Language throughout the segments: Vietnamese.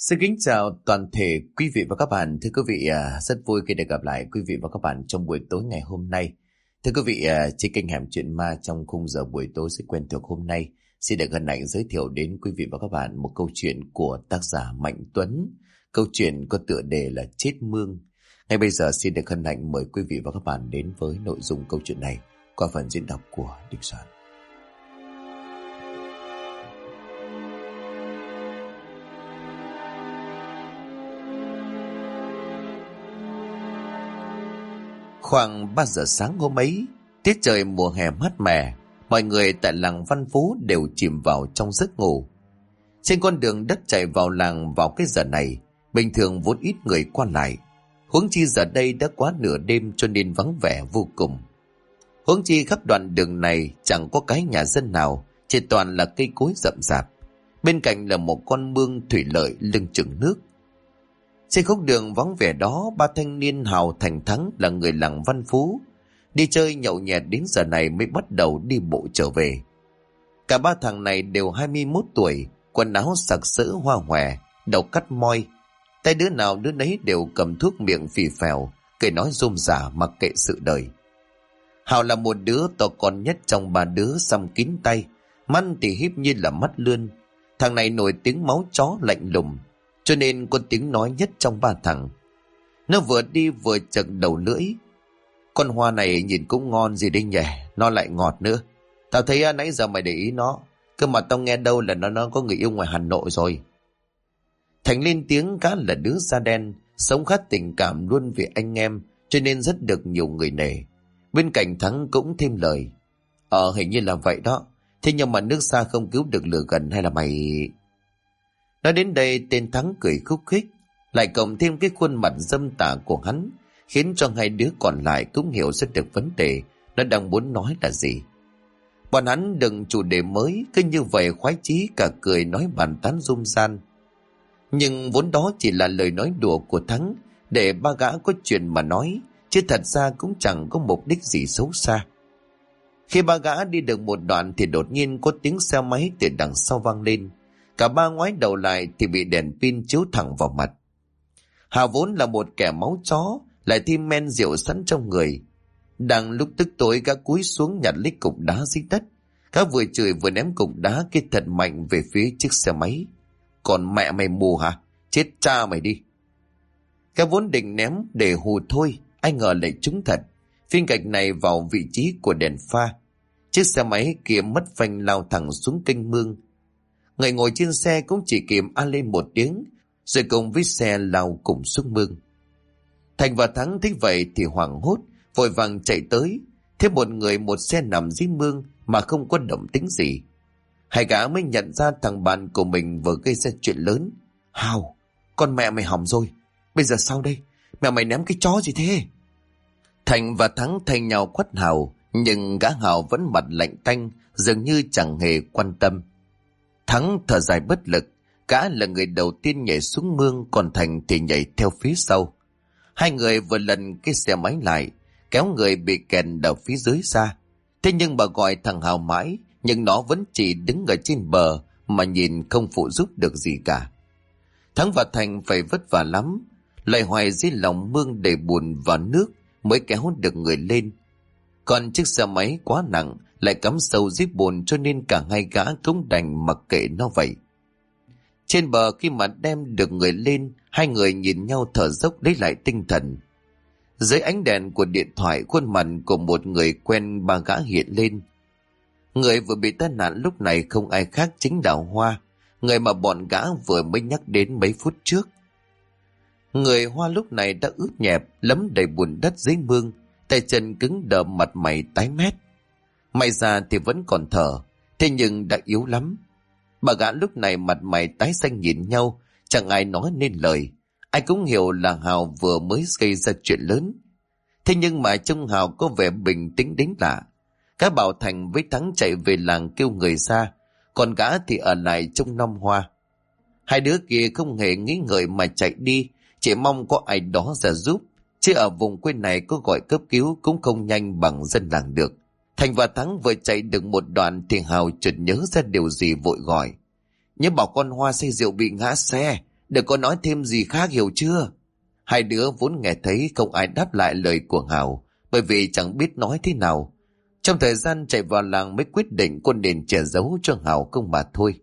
Xin kính chào toàn thể quý vị và các bạn. Thưa quý vị, rất vui khi được gặp lại quý vị và các bạn trong buổi tối ngày hôm nay. Thưa quý vị, trên kênh Hẻm Chuyện Ma trong khung giờ buổi tối rất quen thuộc hôm nay, xin được hân hạnh giới thiệu đến quý vị và các bạn một câu chuyện của tác giả Mạnh Tuấn. Câu chuyện có tựa đề là Chết Mương. Ngay bây giờ xin được hân hạnh mời quý vị và các bạn đến với nội dung câu chuyện này qua phần diễn đọc của Đình Soạn. Khoảng 3 giờ sáng hôm ấy, tiết trời mùa hè mát mẻ, mọi người tại làng Văn Phú đều chìm vào trong giấc ngủ. Trên con đường đất chạy vào làng vào cái giờ này, bình thường vốn ít người qua lại. Huống chi giờ đây đã quá nửa đêm cho nên vắng vẻ vô cùng. Huống chi khắp đoạn đường này chẳng có cái nhà dân nào, chỉ toàn là cây cối rậm rạp. Bên cạnh là một con mương thủy lợi lưng chừng nước. Trên khúc đường vắng vẻ đó, ba thanh niên Hào, Thành, Thắng là người làng Văn Phú đi chơi nhậu nhẹt đến giờ này mới bắt đầu đi bộ trở về. Cả ba thằng này đều 21 tuổi, quần áo sặc sỡ hoa hòe, đầu cắt moi, tay đứa nào đứa nấy đều cầm thuốc miệng phì phèo, cười nói rôm rả mặc kệ sự đời. Hào là một đứa to con nhất trong ba đứa, xăm kín tay, mắt thì híp như là mắt lươn. Thằng này nổi tiếng máu chó lạnh lùng, cho nên có tiếng nói nhất trong ba thằng. Nó vừa đi vừa chật đầu lưỡi. Con hoa này nhìn cũng ngon gì đây nhỉ, nó lại ngọt nữa. Tao thấy nãy giờ mày để ý nó, cơ mà tao nghe đâu là nó có người yêu ngoài Hà Nội rồi. Thành lên tiếng, cá là đứa da đen, sống khát tình cảm luôn vì anh em, cho nên rất được nhiều người nể. Bên cạnh Thắng cũng thêm lời. Hình như là vậy đó. Thế nhưng mà nước xa không cứu được lửa gần, hay là mày... Nói đến đây, tên Thắng cười khúc khích, lại cộng thêm cái khuôn mặt dâm tà của hắn, khiến cho hai đứa còn lại cũng hiểu rất được vấn đề nó đang muốn nói là gì. Bọn hắn đừng chủ đề mới, cứ như vậy khoái chí cả cười nói bàn tán rôm ran. Nhưng vốn đó chỉ là lời nói đùa của Thắng để ba gã có chuyện mà nói, chứ thật ra cũng chẳng có mục đích gì xấu xa. Khi ba gã đi được một đoạn thì đột nhiên có tiếng xe máy từ đằng sau vang lên. Cả ba ngoái đầu lại thì bị đèn pin chiếu thẳng vào mặt. Hà vốn là một kẻ máu chó, lại thêm men rượu sẵn trong người. Đang lúc tức tối, gã cúi xuống nhặt lấy cục đá dưới đất. Gã vừa chửi vừa ném cục đá kia thật mạnh về phía chiếc xe máy. Còn mẹ mày mù hả? Chết cha mày đi. Gã vốn định ném để hù thôi, ai ngờ lại trúng thật. Phiên gạch này vào vị trí của đèn pha. Chiếc xe máy kia mất phanh lao thẳng xuống kênh mương. Người ngồi trên xe cũng chỉ kịp a lên một tiếng, rồi cùng với xe lao cùng xuống mương. Thành và Thắng thấy vậy thì hoảng hốt, vội vàng chạy tới. Thấy một người một xe nằm dưới mương mà không có động tĩnh gì. Hai gã mới nhận ra thằng bạn của mình vừa gây ra chuyện lớn. Hào, con mẹ mày hỏng rồi. Bây giờ sao đây? Mẹ mày ném cái chó gì thế? Thành và Thắng thay nhau quát Hào, nhưng gã Hào vẫn mặt lạnh tanh, dường như chẳng hề quan tâm. Thắng thở dài bất lực, gã là người đầu tiên nhảy xuống mương, còn Thành thì nhảy theo phía sau. Hai người vừa lần cái xe máy lại, kéo người bị kẹt ở phía dưới ra. Thế nhưng bà gọi thằng Hào mãi, nhưng nó vẫn chỉ đứng ở trên bờ mà nhìn không phụ giúp được gì cả. Thắng và Thành phải vất vả lắm, lại hoài dưới lòng mương đầy bùn và nước mới kéo được người lên. Còn chiếc xe máy quá nặng, lại cắm sâu dưới bùn, cho nên cả hai gã cũng đành mặc kệ nó vậy. Trên bờ khi mà đem được người lên, hai người nhìn nhau thở dốc lấy lại tinh thần. Dưới ánh đèn của điện thoại, khuôn mặt của một người quen ba gã hiện lên. Người vừa bị tai nạn lúc này không ai khác chính là Hoa, người mà bọn gã vừa mới nhắc đến mấy phút trước. Người Hoa lúc này đã ướt nhẹp, lấm đầy bùn đất dưới mương, tay chân cứng đờ, mặt mày tái mét. May ra thì vẫn còn thở, thế nhưng đã yếu lắm. Bà gã lúc này mặt mày tái xanh nhìn nhau, chẳng ai nói nên lời. Ai cũng hiểu là Hào vừa mới gây ra chuyện lớn. Thế nhưng mà trông Hào có vẻ bình tĩnh đến lạ. Gã bảo Thành với Thắng chạy về làng kêu người ra, còn gã thì ở lại trông nom Hoa. Hai đứa kia không hề nghĩ ngợi mà chạy đi, chỉ mong có ai đó ra giúp. Chứ ở vùng quê này có gọi cấp cứu cũng không nhanh bằng dân làng được. Thành và Thắng vừa chạy được một đoạn thì Hào chợt nhớ ra điều gì vội gọi. Nhớ bảo con Hoa say rượu bị ngã xe, đừng có nói thêm gì khác, hiểu chưa? Hai đứa vốn nghe thấy không ai đáp lại lời của Hào, bởi vì chẳng biết nói thế nào. Trong thời gian chạy vào làng mới quyết định cô nên che giấu cho Hào không mà thôi.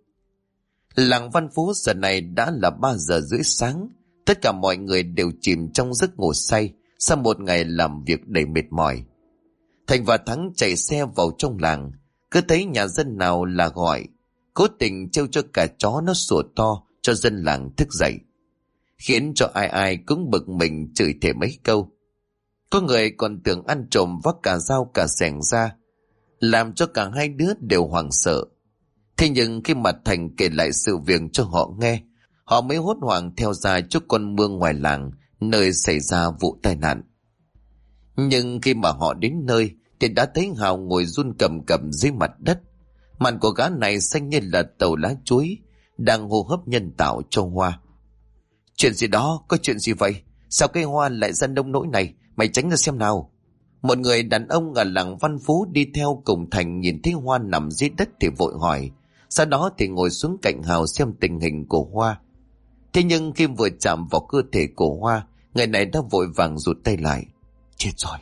Làng Văn Phú giờ này đã là 3 giờ rưỡi sáng. Tất cả mọi người đều chìm trong giấc ngủ say sau một ngày làm việc đầy mệt mỏi. Thành và Thắng chạy xe vào trong làng, cứ thấy nhà dân nào là gọi, cố tình trêu cho cả chó nó sủa to cho dân làng thức dậy, khiến cho ai ai cũng bực mình chửi thề mấy câu. Có người còn tưởng ăn trộm vác cả dao cả xẻng ra, làm cho cả hai đứa đều hoảng sợ. Thế nhưng khi mà Thành kể lại sự việc cho họ nghe, họ mới hốt hoảng theo ra chỗ con mương ngoài làng nơi xảy ra vụ tai nạn. Nhưng khi mà họ đến nơi thì đã thấy Hào ngồi run cầm cập dưới mặt đất. Mặt của gã này xanh như là tàu lá chuối, đang hô hấp nhân tạo cho Hoa. Chuyện gì đó, có chuyện gì vậy? Sao cây Hoa lại ra nông nỗi này? Mày tránh ra xem nào. Một người đàn ông ở làng Văn Phú đi theo cùng Thành nhìn thấy Hoa nằm dưới đất thì vội hỏi. Sau đó thì ngồi xuống cạnh Hào xem tình hình của Hoa. Thế nhưng khi vừa chạm vào cơ thể của Hoa, người này đã vội vàng rụt tay lại. Chết rồi.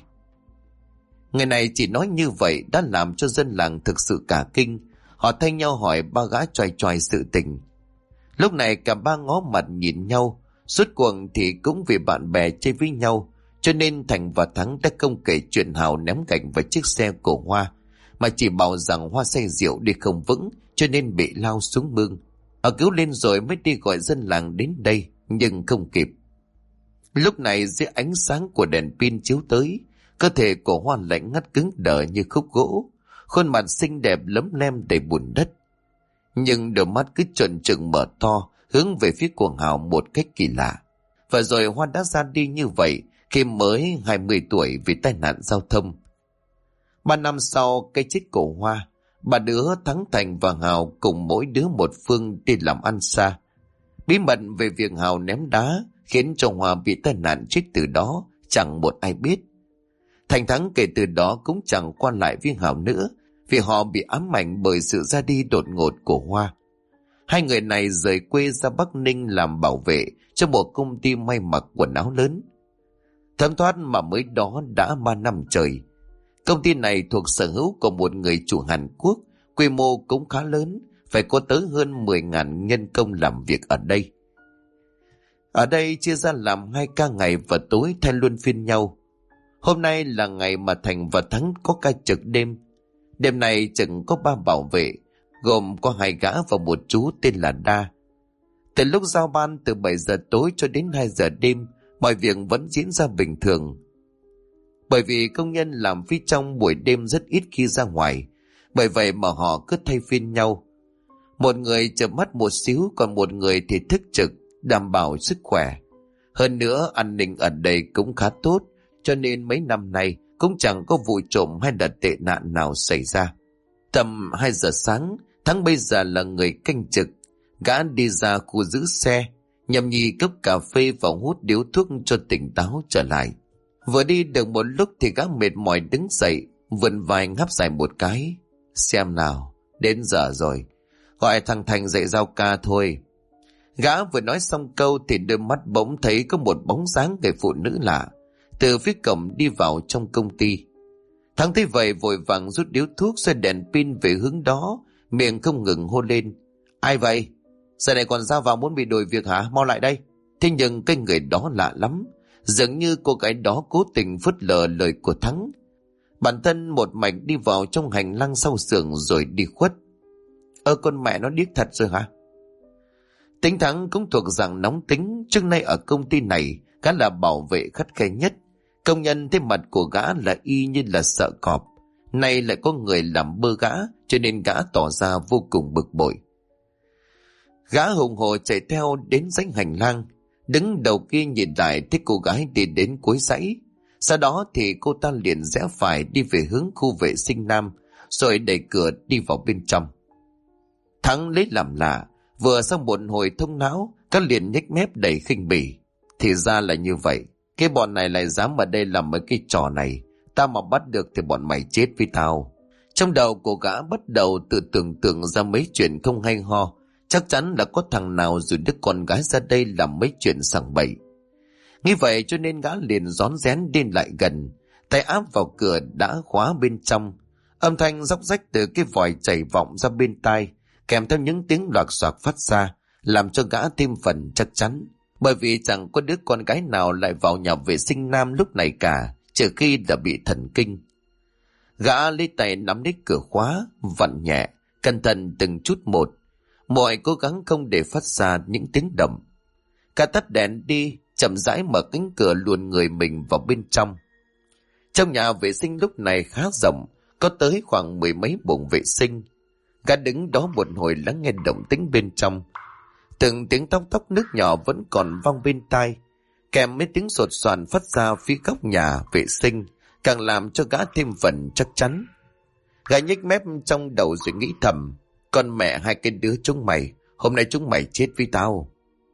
Người này chỉ nói như vậy đã làm cho dân làng thực sự cả kinh. Họ thay nhau hỏi ba gã choài choài sự tình. Lúc này cả ba ngó mặt nhìn nhau. Suốt cuộc thì cũng vì bạn bè chơi với nhau, cho nên Thành và Thắng đã không kể chuyện Hào ném gạch vào chiếc xe của Hoa, mà chỉ bảo rằng Hoa say rượu đi không vững cho nên bị lao xuống mương. Họ cứu lên rồi mới đi gọi dân làng đến đây, nhưng không kịp. Lúc này dưới ánh sáng của đèn pin chiếu tới, cơ thể của Hoa lạnh ngắt cứng đờ như khúc gỗ, khuôn mặt xinh đẹp lấm lem đầy bùn đất. Nhưng đôi mắt cứ trợn trừng mở to, hướng về phía của Hào một cách kỳ lạ. Và rồi Hoa đã ra đi như vậy khi mới 20 tuổi vì tai nạn giao thông. 3 năm sau cái chết của Hoa, ba đứa Thắng, Thành và Hào cùng mỗi đứa một phương đi làm ăn xa. Bí mật về việc Hào ném đá khiến cho Hoa bị tai nạn chết từ đó chẳng một ai biết. Thành Thắng kể từ đó cũng chẳng quan lại với Hào nữa, vì họ bị ám ảnh bởi sự ra đi đột ngột của Hoa. Hai người này rời quê ra Bắc Ninh làm bảo vệ cho một công ty may mặc quần áo lớn. Thấm thoát mà mới đó đã 3 năm trời. Công ty này thuộc sở hữu của một người chủ Hàn Quốc, quy mô cũng khá lớn, phải có tới hơn 10.000 nhân công làm việc ở đây. Ở đây chia ra làm 2 ca ngày và tối thay luân phiên nhau. Hôm nay là ngày mà Thành và Thắng có ca trực đêm. Đêm này chừng có 3 bảo vệ, gồm có 2 gã và một chú tên là Đa. Từ lúc giao ban từ 7 giờ tối cho đến 2 giờ đêm, mọi việc vẫn diễn ra bình thường. Bởi vì công nhân làm phía trong buổi đêm rất ít khi ra ngoài, bởi vậy mà họ cứ thay phiên nhau. Một người chợp mắt một xíu, còn một người thì thức trực, đảm bảo sức khỏe. Hơn nữa an ninh ở đây cũng khá tốt, cho nên mấy năm nay cũng chẳng có vụ trộm hay là tệ nạn nào xảy ra. Tầm 2 giờ sáng, Thắng bây giờ là người canh trực. Gã đi ra khu giữ xe, nhâm nhi cốc cà phê và hút điếu thuốc cho tỉnh táo trở lại. Vừa đi được một lúc thì gã mệt mỏi đứng dậy, vươn vai ngáp dài một cái. Xem nào, đến giờ rồi, gọi thằng Thành dậy giao ca thôi. Gã vừa nói xong câu thì đôi mắt bỗng thấy có một bóng dáng người phụ nữ lạ từ phía cổng đi vào trong công ty. Thằng thấy vậy vội vàng rút điếu thuốc xoay đèn pin về hướng đó, miệng không ngừng hô lên. Ai vậy? Giờ này còn ra vào muốn bị đuổi việc hả? Mau lại đây. Thế nhưng cái người đó lạ lắm, dường như cô gái đó cố tình phớt lờ lời của Thắng. Bản thân một mạch đi vào trong hành lang sau xưởng rồi đi khuất. Con mẹ nó điếc thật rồi hả? Tính Thắng cũng thuộc dạng nóng tính, trước nay ở công ty này gã là bảo vệ khắt khe nhất. Công nhân thấy mặt của gã là y như là sợ cọp, nay lại có người làm bơ gã, cho nên gã tỏ ra vô cùng bực bội. Gã hùng hồ chạy theo đến dãy hành lang, đứng đầu kia nhìn lại thấy cô gái đi đến cuối dãy. Sau đó thì cô ta liền rẽ phải đi về hướng khu vệ sinh nam, rồi đẩy cửa đi vào bên trong. Thắng lấy làm lạ, vừa xong một hồi thông não, các liền nhếch mép đầy khinh bỉ. Thì ra là như vậy, cái bọn này lại dám ở đây làm mấy cái trò này, tao mà bắt được thì bọn mày chết với tao. Trong đầu của gã bắt đầu tự tưởng tượng ra mấy chuyện không hay ho, Chắc chắn là có thằng nào rồi đứa con gái ra đây làm mấy chuyện sằng bậy. Nghĩ vậy cho nên gã liền rón rén đi lại gần, tay áp vào cửa đã khóa bên trong. Âm thanh róc rách từ cái vòi chảy vọng ra bên tai, kèm theo những tiếng loạc xoạc phát ra, làm cho gã thêm phần chắc chắn. Bởi vì chẳng có đứa con gái nào lại vào nhà vệ sinh nam lúc này cả, trừ khi đã bị thần kinh. Gã lấy tay nắm lấy cửa khóa, vặn nhẹ, cẩn thận từng chút một, mọi cố gắng không để phát ra những tiếng động. Cả tắt đèn đi, chậm rãi mở cánh cửa luồn người mình vào bên trong. Trong nhà vệ sinh lúc này khá rộng, có tới khoảng 10 mấy buồng vệ sinh. Gã đứng đó một hồi lắng nghe động tĩnh bên trong. Từng tiếng tóc tóc nước nhỏ vẫn còn vang bên tai, kèm mấy tiếng sột soàn phát ra phía góc nhà vệ sinh, càng làm cho gã thêm phần chắc chắn. Gã nhếch mép trong đầu rồi nghĩ thầm, con mẹ hai cái đứa chúng mày, hôm nay chúng mày chết với tao.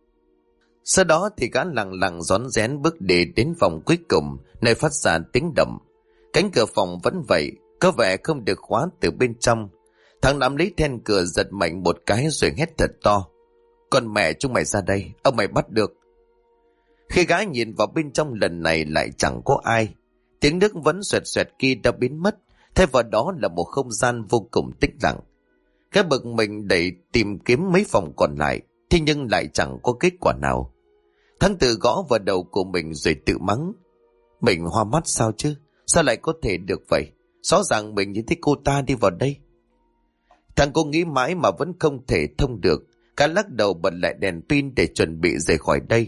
Sau đó thì gã lặng lặng rón rén bước đi đến phòng cuối cùng, nơi phát ra tiếng động. Cánh cửa phòng vẫn vậy, có vẻ không được khóa từ bên trong. Thằng nắm lấy then cửa giật mạnh một cái rồi hét thật to, con mẹ chúng mày ra đây, ông mày bắt được. Khi gã nhìn vào bên trong lần này lại chẳng có ai. Tiếng nước vẫn xoẹt xoẹt kia đã biến mất, thay vào đó là một không gian vô cùng tĩnh lặng. Gã bực mình đẩy tìm kiếm mấy phòng còn lại, thế nhưng lại chẳng có kết quả nào. Thắng tự gõ vào đầu của mình rồi tự mắng, mình hoa mắt sao chứ, sao lại có thể được vậy, rõ ràng mình nhìn thấy cô ta đi vào đây. Thằng cô nghĩ mãi mà vẫn không thể thông được. Gã lắc đầu bật lại đèn pin để chuẩn bị rời khỏi đây.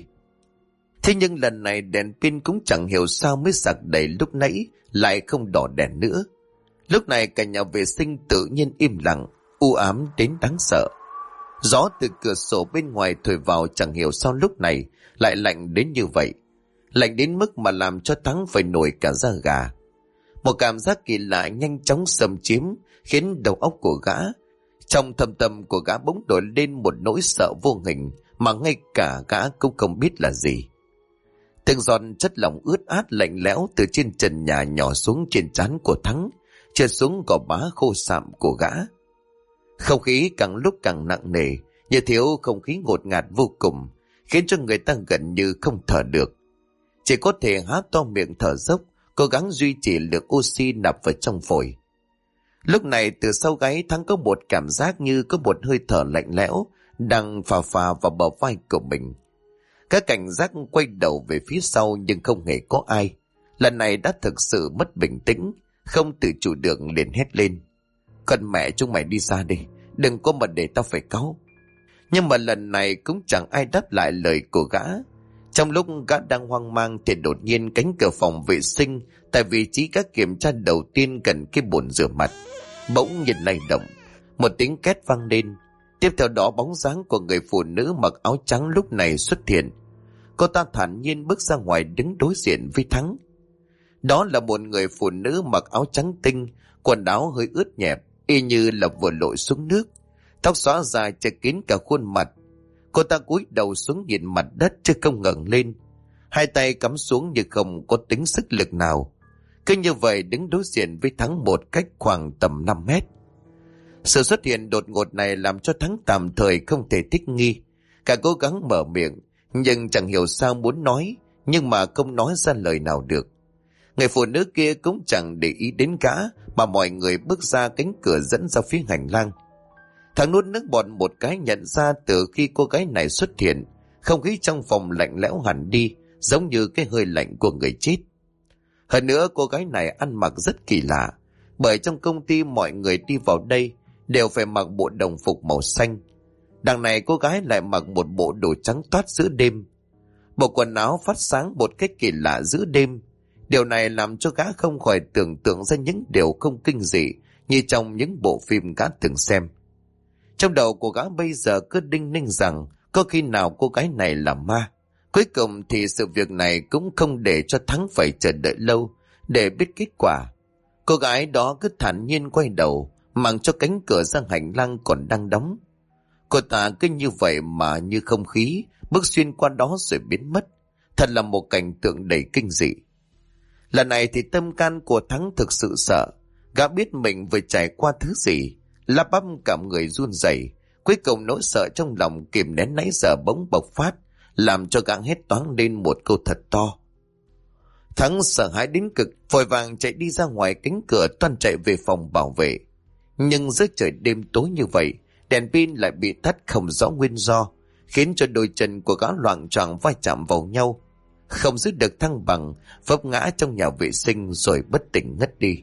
Thế nhưng lần này đèn pin cũng chẳng hiểu sao mới sạc đầy lúc nãy lại không đỏ đèn nữa. Lúc này cả nhà vệ sinh tự nhiên im lặng, u ám đến đáng sợ. Gió từ cửa sổ bên ngoài thổi vào chẳng hiểu sao lúc này lại lạnh đến như vậy. Lạnh đến mức mà làm cho Thắng phải nổi cả da gà. Một cảm giác kỳ lạ nhanh chóng xâm chiếm khiến đầu óc của gã. Trong thâm tâm của gã bỗng nổi lên một nỗi sợ vô hình mà ngay cả gã cũng không biết là gì. Từng giọt chất lỏng ướt át lạnh lẽo từ trên trần nhà nhỏ xuống trên trán của Thắng, trượt xuống gò má khô sạm của gã. Không khí càng lúc càng nặng nề, như thiếu không khí ngột ngạt vô cùng, khiến cho người ta gần như không thở được. Chỉ có thể há to miệng thở dốc, cố gắng duy trì lượng oxy nạp vào trong phổi. Lúc này từ sau gáy Thắng có một cảm giác như có một hơi thở lạnh lẽo đang phà phà vào bờ vai của mình. Các cảnh giác quay đầu về phía sau nhưng không hề có ai. Lần này đã thực sự mất bình tĩnh, không tự chủ được liền hét lên, con mẹ chúng mày đi ra đi, đừng có mà để tao phải cáu. Nhưng mà lần này cũng chẳng ai đáp lại lời của gã. Trong lúc gã đang hoang mang thì đột nhiên cánh cửa phòng vệ sinh tại vị trí gã kiểm tra đầu tiên gần cái bồn rửa mặt bỗng nhiên lay động, một tiếng két vang lên. Tiếp theo đó bóng dáng của người phụ nữ mặc áo trắng lúc này xuất hiện. Cô ta thản nhiên bước ra ngoài đứng đối diện với Thắng. Đó là một người phụ nữ mặc áo trắng tinh, quần áo hơi ướt nhẹp, y như là vừa lội xuống nước, tóc xõa dài che kín cả khuôn mặt. Cô ta cúi đầu xuống nhìn mặt đất chứ không ngẩng lên, hai tay cắm xuống như không có tính sức lực nào. Cứ như vậy đứng đối diện với Thắng một cách khoảng tầm 5 mét. Sự xuất hiện đột ngột này làm cho Thắng tạm thời không thể thích nghi. Cả cố gắng mở miệng, nhưng chẳng hiểu sao muốn nói, nhưng mà không nói ra lời nào được. Người phụ nữ kia cũng chẳng để ý đến gã, mà mọi người bước ra cánh cửa dẫn ra phía hành lang. Thằng nuốt nước bọt một cái nhận ra từ khi cô gái này xuất hiện, không khí trong phòng lạnh lẽo hẳn đi, giống như cái hơi lạnh của người chết. Hơn nữa cô gái này ăn mặc rất kỳ lạ, bởi trong công ty mọi người đi vào đây đều phải mặc bộ đồng phục màu xanh. Đằng này cô gái lại mặc một bộ đồ trắng toát giữa đêm. Bộ quần áo phát sáng một cách kỳ lạ giữa đêm. Điều này làm cho gã không khỏi tưởng tượng ra những điều không kinh dị như trong những bộ phim gã từng xem. Trong đầu của gã bây giờ cứ đinh ninh rằng có khi nào cô gái này là ma. Cuối cùng thì sự việc này cũng không để cho Thắng phải chờ đợi lâu để biết kết quả. Cô gái đó cứ thản nhiên quay đầu, mang cho cánh cửa ra hành lang còn đang đóng. Cô ta cứ như vậy mà như không khí bước xuyên qua đó rồi biến mất. Thật là một cảnh tượng đầy kinh dị. Lần này thì tâm can của Thắng thực sự sợ. Gã biết mình vừa trải qua thứ gì, lắp bắp cả người run rẩy, Cuối cùng nỗi sợ trong lòng kìm nén nãy giờ bỗng bộc phát, làm cho gã hét toáng lên một câu thật to. Thắng sợ hãi đến cực, vội vàng chạy đi ra ngoài cánh cửa, toan chạy về phòng bảo vệ. Nhưng giữa trời đêm tối như vậy, đèn pin lại bị tắt không rõ nguyên do, khiến cho đôi chân của gã loạng choạng va chạm vào nhau, không giữ được thăng bằng, vấp ngã trong nhà vệ sinh rồi bất tỉnh ngất đi.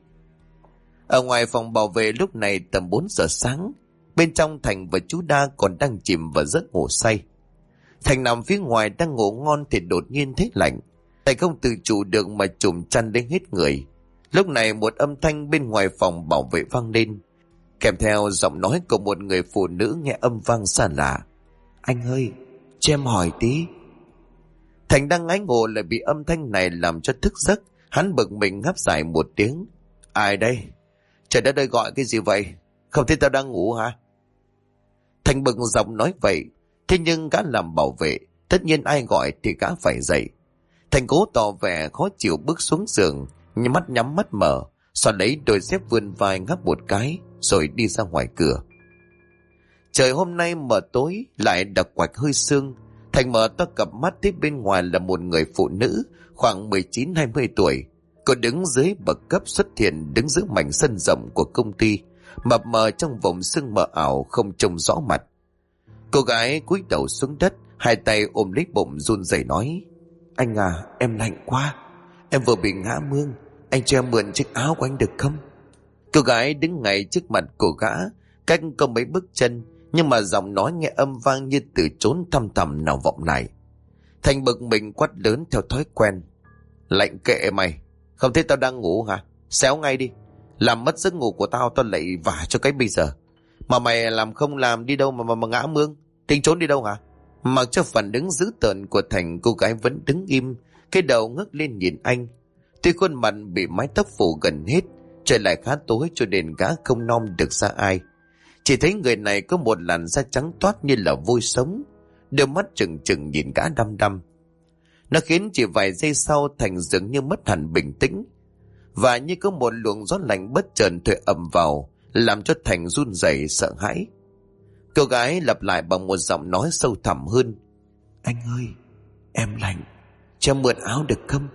Ở ngoài phòng bảo vệ lúc này tầm 4 giờ sáng, bên trong Thành và chú Đa còn đang chìm vào giấc ngủ say. Thành nằm phía ngoài đang ngủ ngon thì đột nhiên thấy lạnh. Thành không tự chủ được mà trùm chăn lên hết người. Lúc này một âm thanh bên ngoài phòng bảo vệ vang lên, kèm theo giọng nói của một người phụ nữ nghe âm vang xa lạ. Anh ơi, cho em hỏi tí. Thành đang ngáy ngủ lại bị âm thanh này làm cho thức giấc. Hắn bực mình ngáp dài một tiếng. Ai đây? Trời đất ơi, gọi cái gì vậy? Không thấy tao đang ngủ hả? Thành bực giọng nói vậy. Thế nhưng gã làm bảo vệ, tất nhiên ai gọi thì gã phải dậy. Thành cố tỏ vẻ khó chịu bước xuống giường, mắt nhắm mắt mở, sau lấy đôi dép vươn vai ngáp một cái rồi đi ra ngoài cửa. Trời hôm nay mờ tối, lại đặc quạch hơi sương. Thành mở to cặp mắt thấy bên ngoài là một người phụ nữ khoảng 19-20 tuổi. Cô đứng dưới bậc cấp xuất hiện, đứng giữa mảnh sân rộng của công ty, mập mờ trong vòng sương mờ ảo không trông rõ mặt. Cô gái cúi đầu xuống đất, hai tay ôm lấy bụng run rẩy nói: Anh à, em lạnh quá, em vừa bị ngã mương, anh cho em mượn chiếc áo của anh được không? Cô gái đứng ngay trước mặt của gã, cách có mấy bước chân, nhưng mà giọng nói nghe âm vang như từ chốn thăm thẳm nào vọng lại. Thành bực mình quát lớn theo thói quen: Lạnh kệ mày, không thấy tao đang ngủ hả? Xéo ngay đi, làm mất giấc ngủ của tao, tao lại vả cho cái bây giờ. Mà mày làm không làm đi đâu mà ngã mương, tính trốn đi đâu hả? Mặc cho phản ứng dữ tợn của Thành, cô gái vẫn đứng im, cái đầu ngước lên nhìn anh. Tuy khuôn mặt bị mái tóc phủ gần hết, trời lại khá tối cho nên gã không nom được ra ai. Chỉ thấy người này có một làn da trắng toát như là vôi sống, đôi mắt trừng trừng nhìn gã đăm đăm. Nó khiến chỉ vài giây sau Thành dường như mất hẳn bình tĩnh, và như có một luồng gió lạnh bất chợt thổi ầm vào, làm cho Thành run rẩy sợ hãi. Cô gái lặp lại bằng một giọng nói sâu thẳm hơn: Anh ơi, em lạnh, cho mượn áo được không?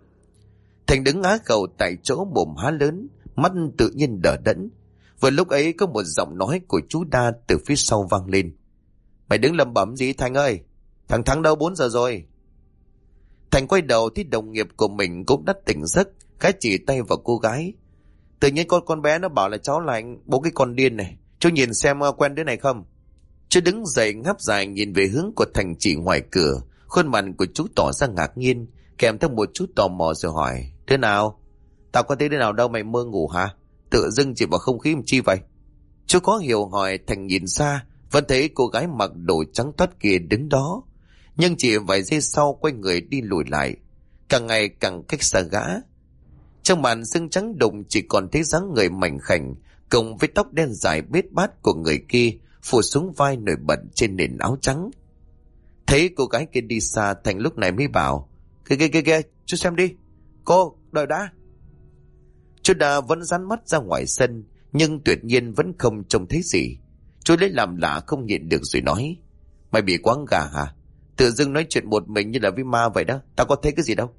Thành đứng á khẩu tại chỗ, mồm há lớn, mắt tự nhiên đờ đẫn. Vừa lúc ấy có một giọng nói của chú Đa từ phía sau vang lên: Mày đứng lẩm bẩm gì Thành ơi? Thằng Thắng đâu 4 giờ rồi? Thành quay đầu thấy đồng nghiệp của mình cũng đã tỉnh giấc, gái chỉ tay vào cô gái: Tự nhiên con bé nó bảo là cháu lạnh, bố cái con điên này, chú nhìn xem quen đứa này không? Chú đứng dậy ngáp dài nhìn về hướng của Thành chỉ ngoài cửa, khuôn mặt của chú tỏ ra ngạc nhiên, kèm theo một chút tò mò rồi hỏi: Thế nào? Tao có thấy đứa nào đâu, mày mơ ngủ hả? Tự dưng chỉ vào không khí làm chi vậy? Chú có hiểu hỏi. Thành nhìn xa, vẫn thấy cô gái mặc đồ trắng toát kia đứng đó, nhưng chỉ vài giây sau quay người đi lùi lại, càng ngày càng cách xa gã. Trong màn sương trắng đục chỉ còn thấy dáng người mảnh khảnh cùng với tóc đen dài bết bát của người kia phủ xuống vai nổi bật trên nền áo trắng. Thấy cô gái kia đi xa, Thành lúc này mới bảo: Kìa, chú xem đi. Cô, đợi đã. Chú Đà vẫn dán mắt ra ngoài sân, nhưng tuyệt nhiên vẫn không trông thấy gì. Chú lấy làm lạ không nhịn được rồi nói: Mày bị quáng gà hả? Tự dưng nói chuyện một mình như là với ma vậy đó, tao có thấy cái gì đâu.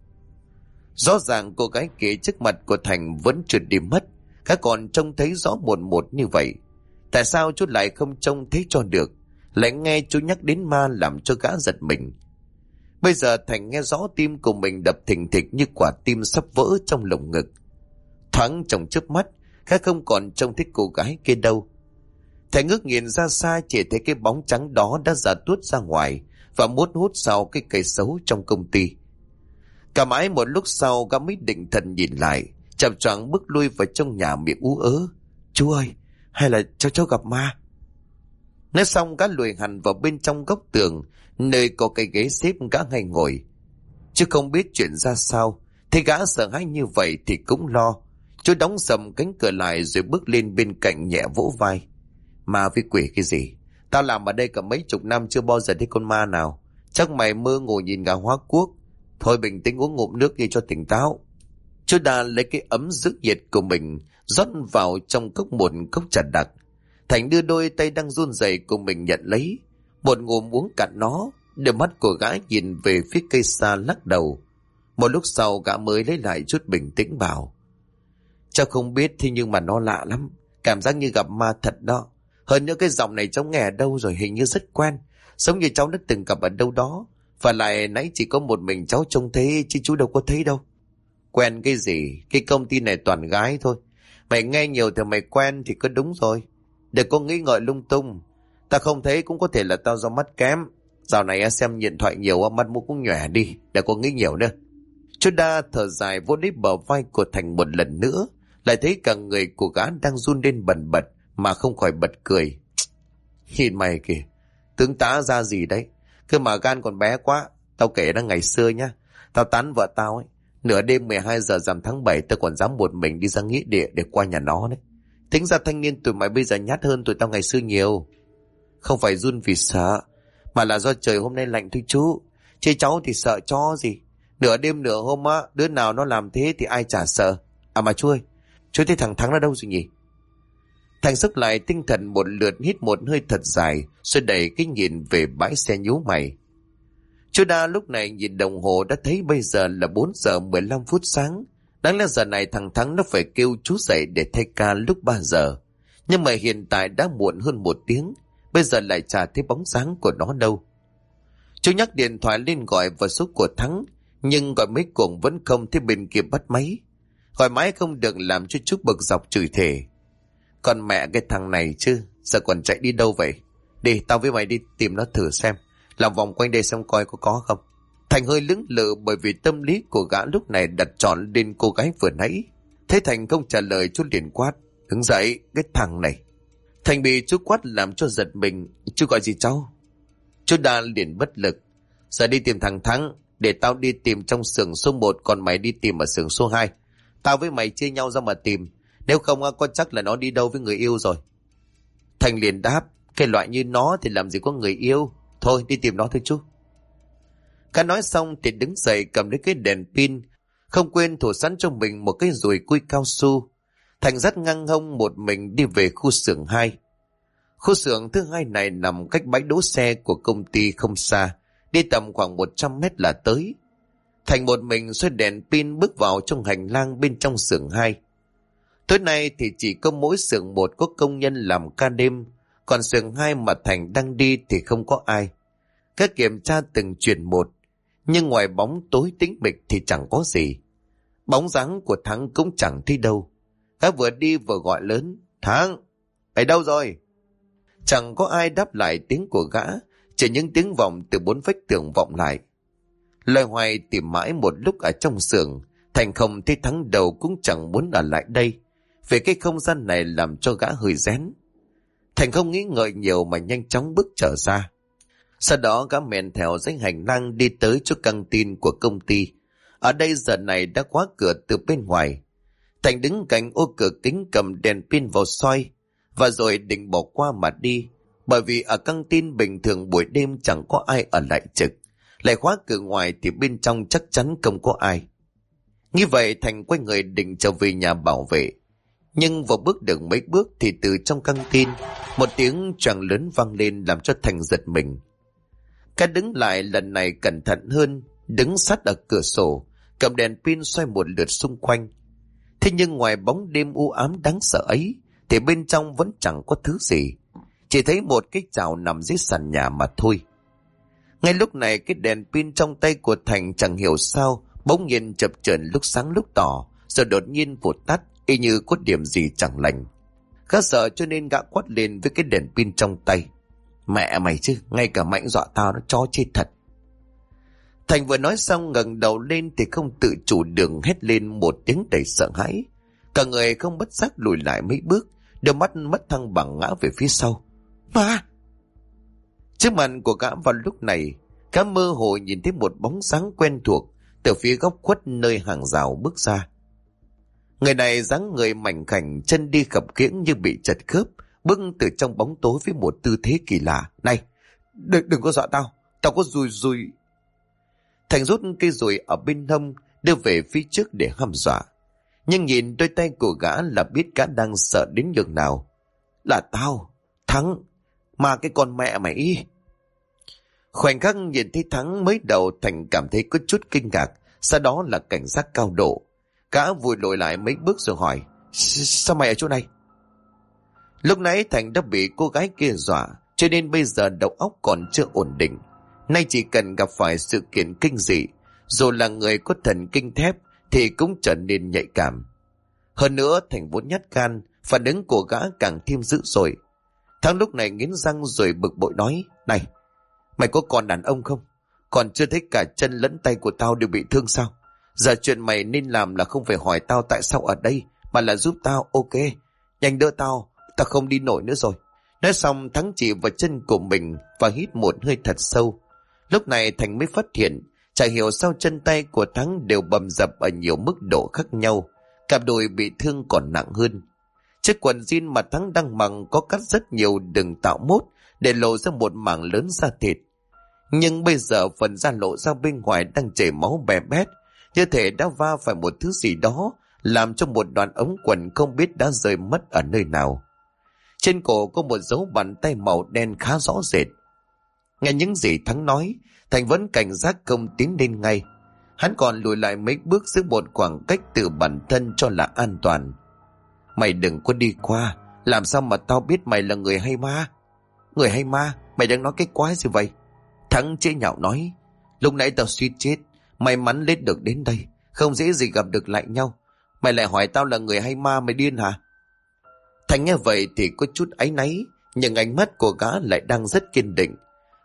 Rõ ràng cô gái kia trước mặt của Thành vẫn trượt đi mất, các còn trông thấy rõ một như vậy. Tại sao chú lại không trông thấy cho được, lại nghe chú nhắc đến ma làm cho gã giật mình. Bây giờ Thành nghe rõ tim của mình đập thình thịch như quả tim sắp vỡ trong lồng ngực. Thoáng trong chớp mắt, gã không còn trông thấy cô gái kia đâu. Thành ngước nhìn ra xa, chỉ thấy cái bóng trắng đó đã già tuốt ra ngoài và muốn hút sau cái cây xấu trong công ty. Cả mãi một lúc sau, gã mới định thần nhìn lại, chậm choạng bước lui vào trong nhà, miệng ú ớ: Chú ơi, hay là cháu gặp ma? Nói xong gã lùi hẳn vào bên trong góc tường, nơi có cái ghế xếp gã hay ngồi. Chứ không biết chuyện ra sao, thấy gã sợ hãi như vậy thì cũng lo. Chú đóng sầm cánh cửa lại rồi bước lên bên cạnh nhẹ vỗ vai: Ma với quỷ cái gì? Tao làm ở đây cả mấy chục năm chưa bao giờ thấy con ma nào. Chắc mày mơ ngủ nhìn gà hóa cuốc. Thôi bình tĩnh, uống ngụm nước đi cho tỉnh táo. Chú Đà lấy cái ấm giữ nhiệt của mình rót vào trong cốc một cốc trà đặc. Thành đưa đôi tay đang run rẩy của mình nhận lấy, một ngụm uống cạn nó. Đôi mắt của gã nhìn về phía cây xa lắc đầu. Một lúc sau gã mới lấy lại chút bình tĩnh bảo: Cháu không biết, thế nhưng mà nó lạ lắm, cảm giác như gặp ma thật đó. Hơn nữa cái giọng này cháu nghe ở đâu rồi, hình như rất quen, giống như cháu đã từng gặp ở đâu đó. Và lại nãy chỉ có một mình cháu trông thấy, chứ chú đâu có thấy đâu. Quen cái gì, cái công ty này toàn gái thôi. Mày nghe nhiều thì mày quen thì cứ đúng rồi. Đừng có nghĩ ngợi lung tung. Ta không thấy cũng có thể là tao do mắt kém. Dạo này xem điện thoại nhiều, mắt mũi cũng nhòe đi, đừng có nghĩ nhiều nữa. Chú Đa thở dài vỗ lấy bờ vai của Thành một lần nữa, lại thấy cả người của gã đang run lên bần bật mà không khỏi bật cười. Nhìn mày kìa, tướng tá ra gì đấy, cơ mà gan còn bé quá. Tao kể nó ngày xưa nhá, tao tán vợ tao ấy, nửa đêm 12 giờ rằm tháng 7 tao còn dám một mình đi ra nghĩa địa để qua nhà nó đấy. Tính ra thanh niên tụi mày bây giờ nhát hơn tụi tao ngày xưa nhiều. Không phải run vì sợ, mà là do trời hôm nay lạnh thôi chú. Chứ cháu thì sợ chó gì. Nửa đêm nửa hôm á, đứa nào nó làm thế thì ai chả sợ. À mà chú ơi, chú thấy thằng Thắng nó đâu rồi nhỉ? Thành sức lại tinh thần một lượt, hít một hơi thật dài, rồi đẩy cái nhìn về bãi xe nhíu mày. Chú Đa lúc này nhìn đồng hồ đã thấy bây giờ là 4 giờ 15 phút sáng. Đáng lẽ giờ này thằng Thắng nó phải kêu chú dậy để thay ca lúc 3 giờ. Nhưng mà hiện tại đã muộn hơn 1 tiếng, bây giờ lại chả thấy bóng dáng của nó đâu. Chú nhắc điện thoại lên gọi vào số của Thắng, nhưng gọi mấy cuộc vẫn không thấy bên kia bắt máy. Gọi mãi không được làm cho chú bực dọc chửi thề. Còn mẹ cái thằng này chứ, giờ còn chạy đi đâu vậy? Đi, tao với mày đi tìm nó thử xem, làm vòng quanh đây xem coi có không. Thành hơi lưỡng lự bởi vì tâm lý của gã lúc này đặt trọn lên cô gái vừa nãy. Thế Thành không trả lời, chú liền quát: Đứng dậy, cái thằng này. Thành bị chú quát làm cho giật mình. Chú gọi gì cháu? Chú Đa liền bất lực. Giờ đi tìm thằng Thắng, để tao đi tìm trong xưởng số 1, còn mày đi tìm ở xưởng số 2. Tao với mày chia nhau ra mà tìm, nếu không có chắc là nó đi đâu với người yêu rồi. Thành liền đáp: Cái loại như nó thì làm gì có người yêu. Thôi đi tìm nó thôi chú. Cả nói xong thì đứng dậy cầm lấy cái đèn pin, không quên thủ sẵn cho mình một cái dùi cui cao su. Thành dắt ngang hông một mình đi về khu xưởng 2. Khu xưởng thứ 2 này nằm cách bãi đỗ xe của công ty không xa, đi tầm khoảng 100 mét là tới. Thành một mình xoay đèn pin bước vào trong hành lang bên trong xưởng 2. Tối nay thì chỉ có mỗi xưởng 1 có công nhân làm ca đêm, còn xưởng 2 mà Thành đang đi thì không có ai. Các kiểm tra từng chuyển một, nhưng ngoài bóng tối tĩnh mịch thì chẳng có gì. Bóng dáng của Thắng cũng chẳng thấy đâu. Gã vừa đi vừa gọi lớn: Thắng, ở đâu rồi? Chẳng có ai đáp lại tiếng của gã, chỉ những tiếng vọng từ 4 vách tường vọng lại. Loay hoay tìm mãi một lúc ở trong xưởng, Thành không thấy Thắng đâu, cũng chẳng muốn ở lại đây, vì cái không gian này làm cho gã hơi rén. Thành không nghĩ ngợi nhiều mà nhanh chóng bước trở ra. Sau đó gã men theo dãy hành lang đi tới chỗ căng tin của công ty. Ở đây giờ này đã khóa cửa từ bên ngoài. Thành đứng cạnh ô cửa kính cầm đèn pin vào soi, và rồi định bỏ qua mà đi, bởi vì ở căng tin bình thường buổi đêm chẳng có ai ở lại trực, lại khóa cửa ngoài thì bên trong chắc chắn không có ai. Như vậy Thành quay người định trở về nhà bảo vệ, nhưng vừa bước được mấy bước thì từ trong căng tin một tiếng choàng lớn vang lên làm cho Thành giật mình. Cả đứng lại lần này cẩn thận hơn, đứng sát ở cửa sổ, cầm đèn pin xoay một lượt xung quanh. Thế nhưng ngoài bóng đêm u ám đáng sợ ấy thì bên trong vẫn chẳng có thứ gì, chỉ thấy một cái chảo nằm dưới sàn nhà mà thôi. Ngay lúc này cái đèn pin trong tay của Thành chẳng hiểu sao bỗng nhiên chập chờn, lúc sáng lúc tỏ, rồi đột nhiên vụt tắt, y như có điểm gì chẳng lành. Gã sợ cho nên gã quát lên với cái đèn pin trong tay: Mẹ mày chứ, ngay cả Mạnh dọa tao, nó chó chết thật. Thành vừa nói xong ngẩng đầu lên thì không tự chủ được hét lên một tiếng đầy sợ hãi. Cả người không bất giác lùi lại mấy bước, đôi mắt mất thăng bằng ngã về phía sau. Ma! Trước mặt của gã vào lúc này, gã mơ hồ nhìn thấy một bóng dáng quen thuộc từ phía góc khuất nơi hàng rào bước ra. Người này dáng người mảnh khảnh, chân đi khập khiễng như bị chật khớp, bước từ trong bóng tối với một tư thế kỳ lạ. Này, đừng có dọa tao, tao có dùi. Thành rút cây dùi ở bên hông đưa về phía trước để hăm dọa, nhưng nhìn đôi tay của gã là biết gã đang sợ đến nhường nào. Là tao, Thắng, mà cái con mẹ mày. Khoảnh khắc nhìn thấy Thắng, mới đầu Thành cảm thấy có chút kinh ngạc, sau đó là cảnh giác cao độ. Gã vùi lùi lại mấy bước rồi hỏi, sao mày ở chỗ này? Lúc nãy Thành đã bị cô gái kia dọa, cho nên bây giờ đầu óc còn chưa ổn định. Nay chỉ cần gặp phải sự kiện kinh dị, dù là người có thần kinh thép thì cũng trở nên nhạy cảm. Hơn nữa Thành vốn nhát gan, phản ứng của gã càng thêm dữ dội. Thắng lúc này nghiến răng rồi bực bội nói, này, mày có còn đàn ông không? Còn chưa thấy cả chân lẫn tay của tao đều bị thương sao? Giờ chuyện mày nên làm là không phải hỏi tao tại sao ở đây, mà là giúp tao. Ok, nhanh đỡ tao, tao không đi nổi nữa rồi. Nói xong Thắng chỉ vào chân của mình và hít một hơi thật sâu. Lúc này Thành mới phát hiện, chả hiểu sao chân tay của Thắng đều bầm dập ở nhiều mức độ khác nhau, cặp đùi bị thương còn nặng hơn. Chiếc quần jean mà Thắng đang mặc có cắt rất nhiều đường tạo mốt để lộ ra một mảng lớn da thịt. Nhưng bây giờ phần da lộ ra bên ngoài đang chảy máu bè bét, như thể đã va phải một thứ gì đó, làm cho một đoạn ống quần không biết đã rơi mất ở nơi nào. Trên cổ có một dấu bàn tay màu đen khá rõ rệt. Nghe những gì Thắng nói, Thành vẫn cảnh giác không tiến lên ngay. Hắn còn lùi lại mấy bước giữ một khoảng cách từ bản thân cho là an toàn. Mày đừng có đi qua, làm sao mà tao biết mày là người hay ma? Người hay ma? Mày đang nói cái quái gì vậy? Thắng chế nhạo nói, lúc nãy tao suýt chết, may mắn lết được đến đây, không dễ gì gặp được lại nhau. Mày lại hỏi tao là người hay ma, mày điên hả? Thành nghe vậy thì có chút áy náy, nhưng ánh mắt của gã lại đang rất kiên định.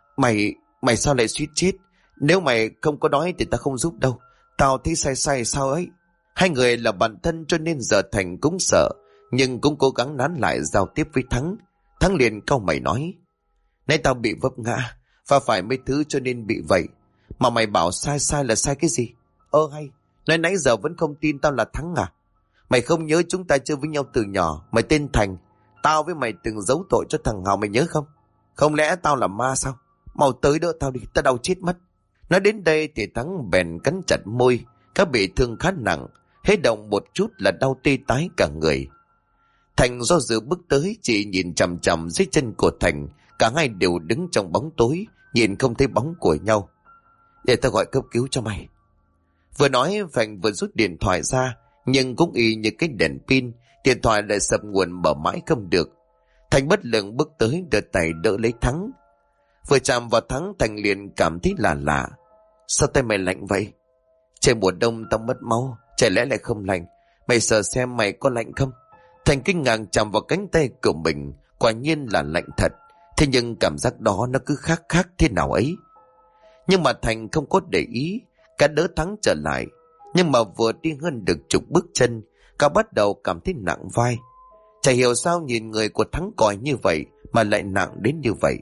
Mày sao lại suýt chết? Nếu mày không có nói thì tao không giúp đâu. Tao thấy sai sao ấy. Hai người là bạn thân cho nên giờ Thành cũng sợ, nhưng cũng cố gắng nán lại giao tiếp với Thắng. Thắng liền cau mày nói, nãy tao bị vấp ngã và phải mấy thứ cho nên bị vậy. Mà mày bảo sai là sai cái gì? Hay, nói nãy giờ vẫn không tin tao là Thắng à? Mày không nhớ chúng ta chơi với nhau từ nhỏ, mày tên Thành. Tao với mày từng giấu tội cho thằng Hào, mày nhớ không? Không lẽ tao là ma sao? Mau tới đỡ tao đi, tao đau chết mất. Nói đến đây thì Thắng bèn cắn chặt môi, các bị thương khá nặng, hết động một chút là đau tê tái cả người. Thành do dự bước tới, chỉ nhìn chằm chằm dưới chân của Thành, cả hai đều đứng trong bóng tối, nhìn không thấy bóng của nhau. Để tao gọi cấp cứu cho mày. Vừa nói Thành vừa rút điện thoại ra, nhưng cũng y như cái đèn pin, điện thoại lại sập nguồn mở mãi không được. Thành bất lực bước tới đưa tay đỡ lấy Thắng. Vừa chạm vào Thắng, Thành liền cảm thấy lạ lạ. Sao tay mày lạnh vậy? Trời mùa đông tao mất máu, chả lẽ lại không lạnh? Mày sờ xem mày có lạnh không? Thành kinh ngạc chạm vào cánh tay của mình, quả nhiên là lạnh thật. Thế nhưng cảm giác đó nó cứ khác thế nào ấy. Nhưng mà Thành không có để ý, cả đỡ Thắng trở lại. Nhưng mà vừa đi hơn được chục bước chân, cả bắt đầu cảm thấy nặng vai. Chả hiểu sao nhìn người của Thắng còi như vậy mà lại nặng đến như vậy.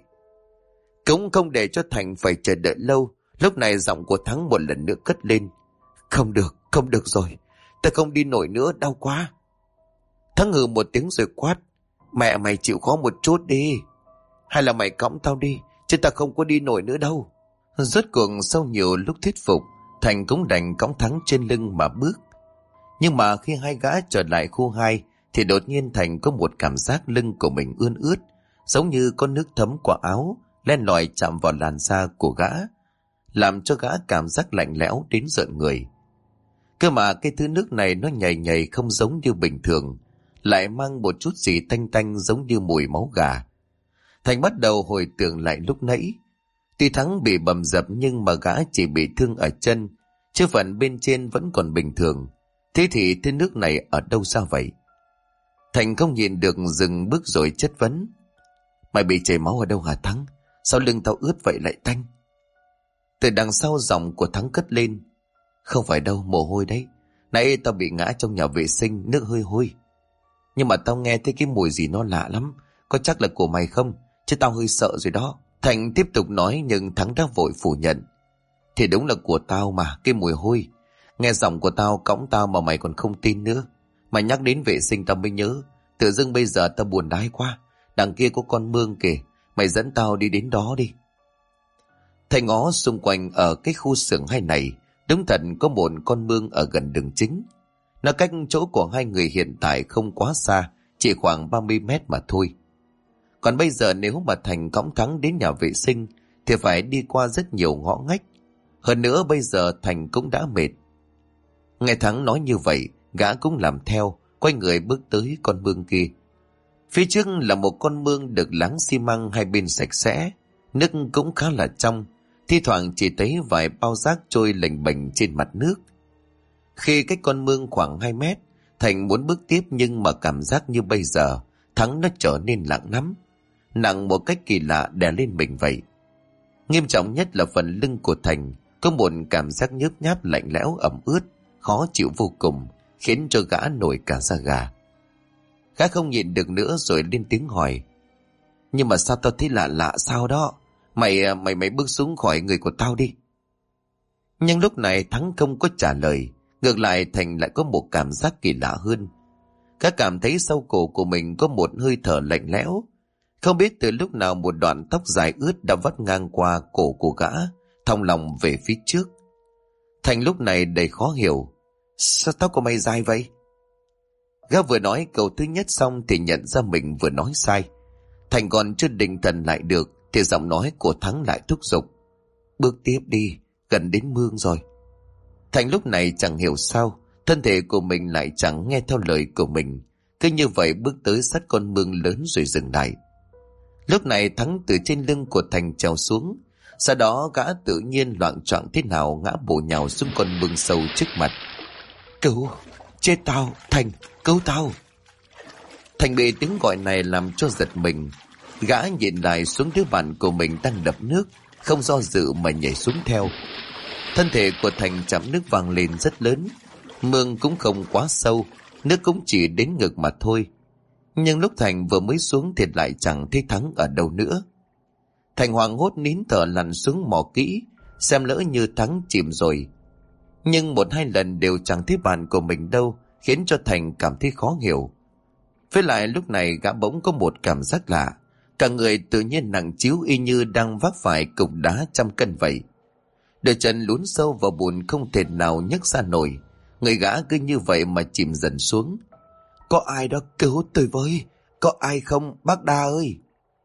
Cũng không để cho Thành phải chờ đợi lâu, lúc này giọng của Thắng một lần nữa cất lên. Không được rồi, ta không đi nổi nữa, đau quá. Thắng hừ một tiếng rồi quát, mẹ mày chịu khó một chút đi. Hay là mày cõng tao đi, chứ ta không có đi nổi nữa đâu. Rốt cuộc sau nhiều lúc thuyết phục, Thành cũng đành cõng Thắng trên lưng mà bước. Nhưng mà khi hai gã trở lại khu 2 thì đột nhiên Thành có một cảm giác lưng của mình ươn ướt, giống như có nước thấm qua áo len lỏi chạm vào làn da của gã, làm cho gã cảm giác lạnh lẽo đến rợn người. Cơ mà cái thứ nước này nó nhầy nhầy không giống như bình thường, lại mang một chút gì tanh tanh giống như mùi máu gà. Thành bắt đầu hồi tưởng lại lúc nãy. Tuy Thắng bị bầm dập nhưng mà gã chỉ bị thương ở chân, chứ phần bên trên vẫn còn bình thường. Thế thì thứ nước này ở đâu ra vậy? Thành không nhìn được dừng bước rồi chất vấn. Mày bị chảy máu ở đâu hả Thắng? Sao lưng tao ướt vậy lại tanh? Từ đằng sau giọng của Thắng cất lên. Không phải đâu, mồ hôi đấy. Nãy tao bị ngã trong nhà vệ sinh, nước hơi hôi. Nhưng mà tao nghe thấy cái mùi gì nó lạ lắm. Có chắc là của mày không? Chứ tao hơi sợ rồi đó. Thành tiếp tục nói nhưng Thắng đã vội phủ nhận. Thì đúng là của tao mà, cái mùi hôi. Nghe giọng của tao cõng tao mà mày còn không tin nữa. Mày nhắc đến vệ sinh tao mới nhớ. Tự dưng bây giờ tao buồn đái quá. Đằng kia có con mương kìa, mày dẫn tao đi đến đó đi. Thành ngó xung quanh ở cái khu xưởng 2 này, đúng thật có một con mương ở gần đường chính. Nó cách chỗ của hai người hiện tại không quá xa, chỉ khoảng 30 mét mà thôi. Còn bây giờ nếu mà Thành cõng Thắng đến nhà vệ sinh thì phải đi qua rất nhiều ngõ ngách. Hơn nữa bây giờ Thành cũng đã mệt. Nghe Thắng nói như vậy, gã cũng làm theo, quay người bước tới con mương kia. Phía trước là một con mương được láng xi măng hai bên sạch sẽ, nước cũng khá là trong, thi thoảng chỉ thấy vài bao rác trôi lềnh bềnh trên mặt nước. Khi cách con mương khoảng 2 mét, Thành muốn bước tiếp nhưng mà cảm giác như bây giờ Thắng nó trở nên nặng lắm, nặng một cách kỳ lạ đè lên mình vậy. Nghiêm trọng nhất là phần lưng của Thành có một cảm giác nhớp nháp lạnh lẽo ẩm ướt, khó chịu vô cùng, khiến cho gã nổi cả da gà. Gã không nhịn được nữa rồi lên tiếng hỏi: nhưng mà sao tao thấy lạ lạ sao đó? Mày bước xuống khỏi người của tao đi. Nhưng lúc này Thắng không có trả lời, ngược lại Thành lại có một cảm giác kỳ lạ hơn. Gã cảm thấy sau cổ của mình có một hơi thở lạnh lẽo. Không biết từ lúc nào một đoạn tóc dài ướt đã vắt ngang qua cổ của gã, thòng lòng về phía trước. Thành lúc này đầy khó hiểu: sao tóc của mày dài vậy? Gã vừa nói câu thứ nhất xong thì nhận ra mình vừa nói sai. Thành còn chưa định thần lại được thì giọng nói của Thắng lại thúc giục: bước tiếp đi, gần đến mương rồi. Thành lúc này chẳng hiểu sao thân thể của mình lại chẳng nghe theo lời của mình, cứ như vậy bước tới sát con mương lớn rồi dừng lại. Lúc này Thắng từ trên lưng của Thành trèo xuống, sau đó gã tự nhiên loạng choạng thế nào ngã bổ nhào xuống con mương sâu trước mặt. Cứu, chết tao, Thành, cứu tao. Thành bị tiếng gọi này làm cho giật mình. Gã nhìn lại xuống đứa bạn của mình đang đập nước, không do dự mà nhảy xuống theo. Thân thể của Thành chạm nước vang lên rất lớn. Mương cũng không quá sâu, nước cũng chỉ đến ngực mà thôi. Nhưng lúc Thành vừa mới xuống thì lại chẳng thấy Thắng ở đâu nữa. Thành hoảng hốt nín thở lặn xuống mò kỹ, xem lỡ như Thắng chìm rồi. Nhưng 1-2 lần đều chẳng thấy bạn của mình đâu, khiến cho Thành cảm thấy khó hiểu. Với lại lúc này gã bỗng có một cảm giác lạ, cả người tự nhiên nặng trĩu y như đang vác phải cục đá 100 cân vậy. Đôi chân lún sâu vào bùn không thể nào nhấc ra nổi, người gã cứ như vậy mà chìm dần xuống. Có ai đó cứu tôi với, có ai không bác Đa ơi?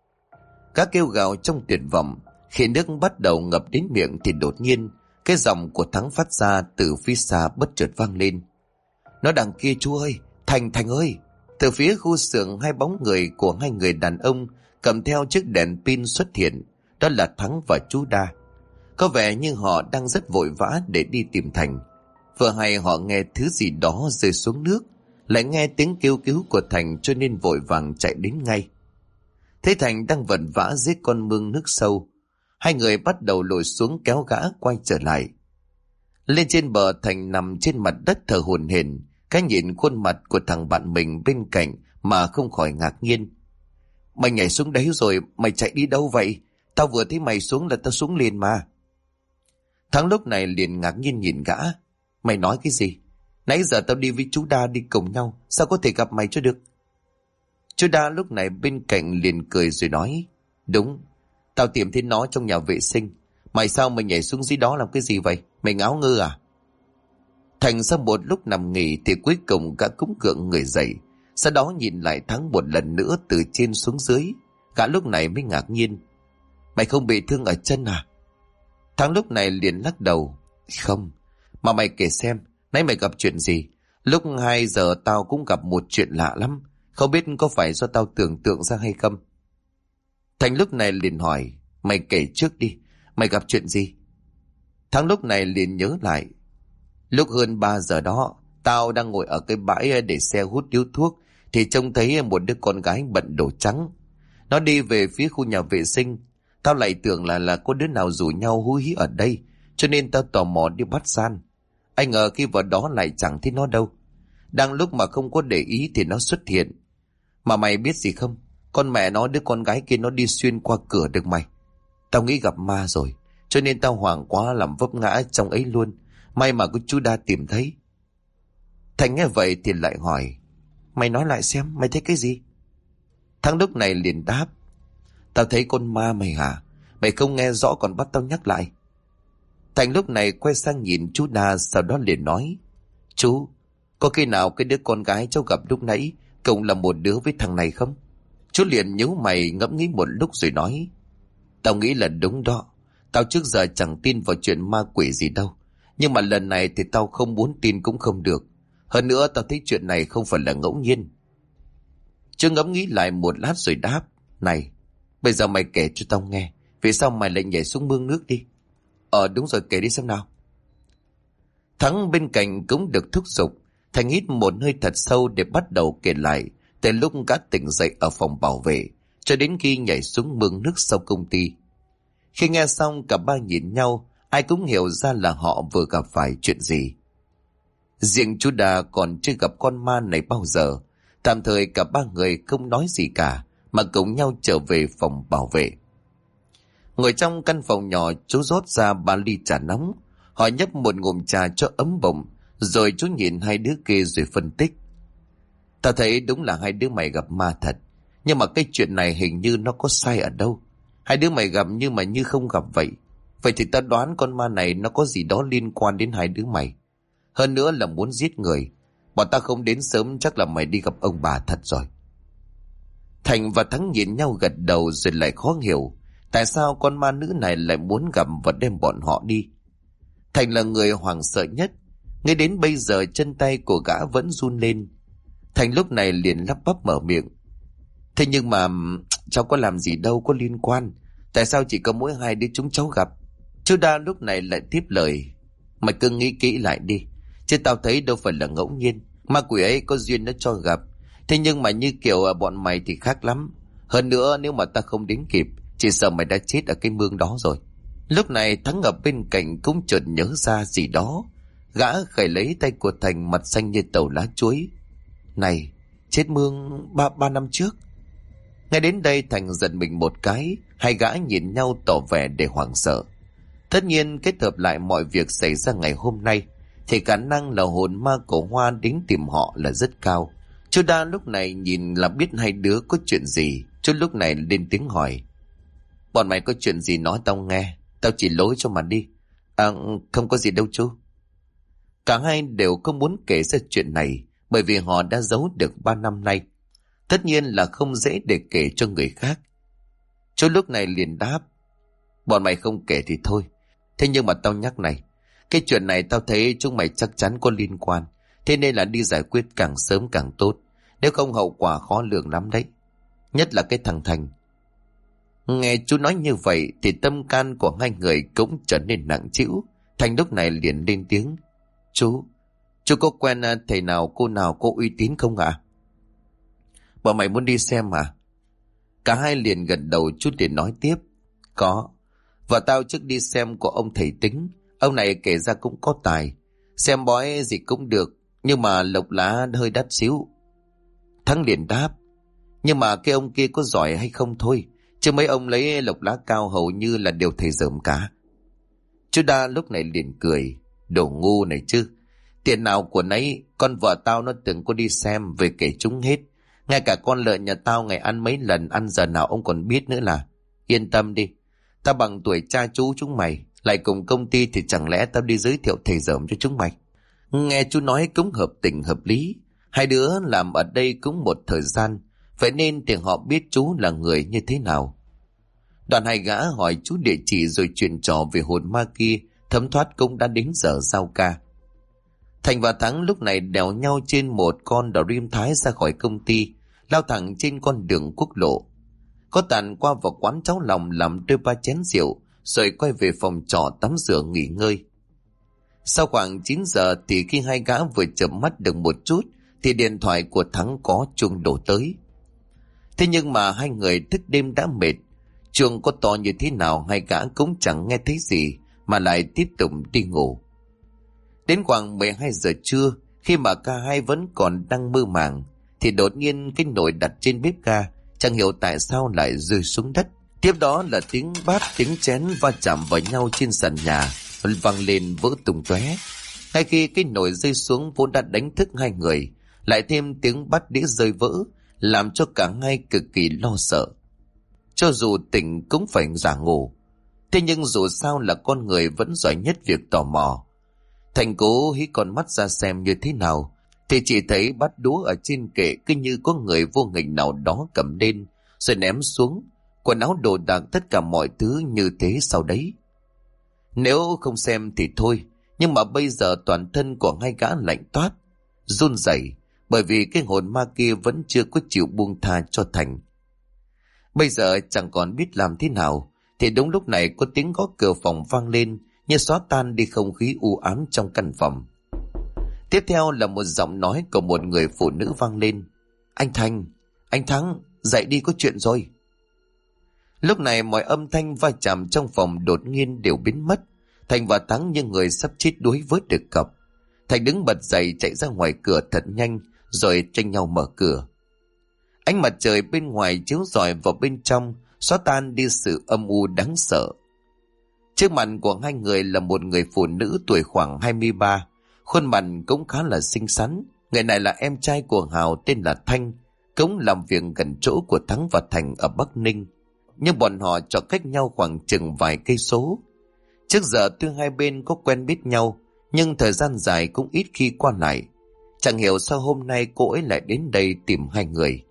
Gã kêu gào trong tuyệt vọng. Khi nước bắt đầu ngập đến miệng thì đột nhiên cái giọng của Thắng phát ra từ phía xa bất chợt vang lên: nó đằng kia chú ơi, Thành ơi. Từ phía khu xưởng 2 bóng người của 2 người đàn ông cầm theo chiếc đèn pin xuất hiện. Đó là Thắng và chú Đa. Có vẻ như họ đang rất vội vã để đi tìm Thành. Vừa hay họ nghe thứ gì đó rơi xuống nước, lại nghe tiếng kêu cứu của Thành cho nên vội vàng chạy đến ngay. Thấy Thành đang vật vã dưới con mương nước sâu, 2 người bắt đầu lội xuống kéo gã quay trở lại. Lên trên bờ, Thành nằm trên mặt đất thở hổn hển, cái nhìn khuôn mặt của thằng bạn mình bên cạnh mà không khỏi ngạc nhiên. Mày nhảy xuống đấy rồi, mày chạy đi đâu vậy? Tao vừa thấy mày xuống là tao xuống liền mà. Thắng lúc này liền ngạc nhiên nhìn gã. Mày nói cái gì? Nãy giờ tao đi với chú Đa đi cùng nhau, sao có thể gặp mày cho được? Chú Đa lúc này bên cạnh liền cười rồi nói: đúng, tao tìm thấy nó trong nhà vệ sinh. Mày sao mày nhảy xuống dưới đó làm cái gì vậy? Mày ngáo ngơ à? Thành sau một lúc nằm nghỉ thì cuối cùng gã cũng gượng người dậy, sau đó nhìn lại Thắng một lần nữa từ trên xuống dưới. Gã lúc này mới ngạc nhiên: mày không bị thương ở chân à? Thắng lúc này liền lắc đầu: không, mà mày kể xem, nãy mày gặp chuyện gì? Lúc 2 giờ tao cũng gặp một chuyện lạ lắm, không biết có phải do tao tưởng tượng ra hay không? Thành lúc này liền hỏi: mày kể trước đi, mày gặp chuyện gì? Thắng lúc này liền nhớ lại: lúc hơn 3 giờ đó, tao đang ngồi ở cái bãi để xe hút điếu thuốc thì trông thấy một đứa con gái bận đồ trắng. Nó đi về phía khu nhà vệ sinh. Tao lại tưởng là có đứa nào rủ nhau hú hí ở đây, cho nên tao tò mò đi bắt gian. Ai ngờ khi vào đó lại chẳng thấy nó đâu. Đang lúc mà không có để ý thì nó xuất hiện. Mà mày biết gì không? Con mẹ nó, đứa con gái kia nó đi xuyên qua cửa được mày. Tao nghĩ gặp ma rồi, cho nên tao hoảng quá làm vấp ngã trong ấy luôn. May mà có chú Đa tìm thấy. Thành nghe vậy thì lại hỏi: mày nói lại xem, mày thấy cái gì? Thằng lúc này liền đáp: tao thấy con ma mày hả? Mày không nghe rõ còn bắt tao nhắc lại. Thành lúc này quay sang nhìn chú Đa, sau đó liền nói: chú, có khi nào cái đứa con gái cháu gặp lúc nãy cũng là một đứa với thằng này không? Chú liền nhíu mày ngẫm nghĩ một lúc rồi nói: Tao nghĩ là đúng đó. Tao trước giờ chẳng tin vào chuyện ma quỷ gì đâu. Nhưng mà lần này thì tao không muốn tin cũng không được. Hơn nữa tao thấy chuyện này không phải là ngẫu nhiên. Chú ngẫm nghĩ lại một lát rồi đáp: Này, bây giờ mày kể cho tao nghe, vì sao mày lại nhảy xuống mương nước đi? Đúng rồi, kể đi xem nào. Thắng bên cạnh cũng được thúc giục. Thành hít một hơi thật sâu để bắt đầu kể lại từ lúc gã tỉnh dậy ở phòng bảo vệ cho đến khi nhảy xuống mương nước sau công ty. Khi nghe xong, cả ba nhìn nhau, ai cũng hiểu ra là họ vừa gặp phải chuyện gì. Riêng chú Đà còn chưa gặp con ma này bao giờ. Tạm thời cả ba người không nói gì cả, mà cùng nhau trở về phòng bảo vệ. Ngồi trong căn phòng nhỏ, chú rót ra 3 ly trà nóng. Họ nhấp một ngụm trà cho ấm bụng, rồi chú nhìn hai đứa kia rồi phân tích. Ta thấy đúng là hai đứa mày gặp ma thật, nhưng mà cái chuyện này hình như nó có sai ở đâu. Hai đứa mày gặp nhưng mà như không gặp vậy. Vậy thì ta đoán con ma này nó có gì đó liên quan đến hai đứa mày. Hơn nữa là muốn giết người. Bọn ta không đến sớm chắc là mày đi gặp ông bà thật rồi. Thành và Thắng nhìn nhau gật đầu rồi lại khó hiểu tại sao con ma nữ này lại muốn gặp và đem bọn họ đi. Thành là người hoảng sợ nhất. Ngay đến bây giờ chân tay của gã vẫn run lên. Thành lúc này liền lắp bắp mở miệng: Thế nhưng mà cháu có làm gì đâu có liên quan. Tại sao chỉ có mỗi hai đứa chúng cháu gặp? Chú Đa lúc này lại tiếp lời: Mày cứ nghĩ kỹ lại đi, chứ tao thấy đâu phải là ngẫu nhiên. Ma quỷ ấy có duyên nó cho gặp. Thế nhưng mà như kiểu bọn mày thì khác lắm. Hơn nữa nếu mà ta không đến kịp, chỉ sợ mày đã chết ở cái mương đó rồi. Lúc này Thắng ở bên cạnh cũng chợt nhớ ra gì đó. Gã khẩy lấy tay của Thành, mặt xanh như tàu lá chuối: Này, chết mương ba năm trước. Ngay đến đây Thành giật mình một cái. Hai gã nhìn nhau tỏ vẻ để hoảng sợ. Tất nhiên kết hợp lại mọi việc xảy ra ngày hôm nay thì khả năng là hồn ma của Hoa đến tìm họ là rất cao. Chú Đa lúc này nhìn là biết hai đứa có chuyện gì. Chú lúc này lên tiếng hỏi: Bọn mày có chuyện gì nói tao nghe, tao chỉ lối cho mà đi. Không có gì đâu chú. Cả hai đều không muốn kể ra chuyện này, bởi vì họ đã giấu được 3 năm nay. Tất nhiên là không dễ để kể cho người khác. Chú lúc này liền đáp: Bọn mày không kể thì thôi. Thế nhưng mà tao nhắc này, cái chuyện này tao thấy chúng mày chắc chắn có liên quan. Thế nên là đi giải quyết càng sớm càng tốt. Nếu không hậu quả khó lường lắm đấy. Nhất là cái thằng Thành. Nghe chú nói như vậy thì tâm can của hai người cũng trở nên nặng trĩu. Thành lúc này liền lên tiếng: Chú có quen thầy nào cô nào có uy tín không ạ? Bọn mày muốn đi xem à? Cả hai liền gật đầu. Chú liền nói tiếp: Có. Vợ tao trước đi xem của ông thầy Tính. Ông này kể ra cũng có tài. Xem bói gì cũng được, nhưng mà lộc lá hơi đắt xíu. Thắng liền đáp: Nhưng mà cái ông kia có giỏi hay không thôi, chứ mấy ông lấy lộc lá cao hầu như là đều thầy dởm cả. Chú Đa lúc này liền cười: Đồ ngu này chứ. Tiền nào của nấy, con vợ tao nó từng có đi xem về kể chúng hết. Ngay cả con lợn nhà tao ngày ăn mấy lần, ăn giờ nào ông còn biết nữa là. Yên tâm đi, tao bằng tuổi cha chú chúng mày, lại cùng công ty thì chẳng lẽ tao đi giới thiệu thầy dởm cho chúng mày. Nghe chú nói cũng hợp tình hợp lý. Hai đứa làm ở đây cũng một thời gian, vậy nên thì họ biết chú là người như thế nào. Đoàn hai gã hỏi chú địa chỉ rồi chuyện trò về hồn ma kia. Thấm thoát cũng đã đến giờ giao ca. Thành và Thắng lúc này đèo nhau trên một con đò rim Thái ra khỏi công ty, lao thẳng trên con đường quốc lộ. Có tàn qua vào quán cháo lòng làm đôi ba chén rượu, rồi quay về phòng trọ tắm rửa nghỉ ngơi. Sau khoảng 9 giờ thì khi hai gã vừa chợp mắt được một chút thì điện thoại của Thắng có chuông đổ tới. Thế nhưng mà hai người thức đêm đã mệt, chuông có to như thế nào hai gã cũng chẳng nghe thấy gì mà lại tiếp tục đi ngủ. Đến khoảng 12 giờ trưa, khi mà cả hai vẫn còn đang mơ màng thì đột nhiên cái nồi đặt trên bếp ga chẳng hiểu tại sao lại rơi xuống đất. Tiếp đó là tiếng bát tiếng chén va chạm vào nhau trên sàn nhà vang lên vỡ tung tóe. Ngay khi cái nồi rơi xuống vốn đã đánh thức hai người, lại thêm tiếng bát đĩa rơi vỡ làm cho cả hai cực kỳ lo sợ. Cho dù tỉnh cũng phải giả ngủ. Thế nhưng dù sao là con người vẫn giỏi nhất việc tò mò. Thành cố hí con mắt ra xem như thế nào thì chỉ thấy bát đũa ở trên kệ cứ như có người vô hình nào đó cầm lên rồi ném xuống, quần áo đồ đạc tất cả mọi thứ như thế sau đấy. Nếu không xem thì thôi, nhưng mà bây giờ toàn thân của hai gã lạnh toát, run rẩy, bởi vì cái hồn ma kia vẫn chưa có chịu buông tha cho Thành. Bây giờ chẳng còn biết làm thế nào, thì đúng lúc này có tiếng gõ cửa phòng vang lên, như xóa tan đi không khí u ám trong căn phòng. Tiếp theo là một giọng nói của một người phụ nữ vang lên. Anh Thành, anh Thắng, dậy đi, có chuyện rồi. Lúc này mọi âm thanh va chạm trong phòng đột nhiên đều biến mất. Thành và Thắng như người sắp chết đuối với được cọc. Thành đứng bật dậy chạy ra ngoài cửa thật nhanh, rồi tranh nhau mở cửa. Ánh mặt trời bên ngoài chiếu rọi vào bên trong, xóa tan đi sự âm u đáng sợ. Trước mặt của hai người là một người phụ nữ tuổi khoảng 23, khuôn mặt cũng khá là xinh xắn. Người này là em trai của Hào tên là Thanh, cũng làm việc gần chỗ của Thắng và Thành ở Bắc Ninh, nhưng bọn họ chọn cách nhau khoảng chừng vài cây số. Trước giờ tuy hai bên có quen biết nhau, nhưng thời gian dài cũng ít khi qua lại. Chẳng hiểu sao hôm nay cô ấy lại đến đây tìm hai người.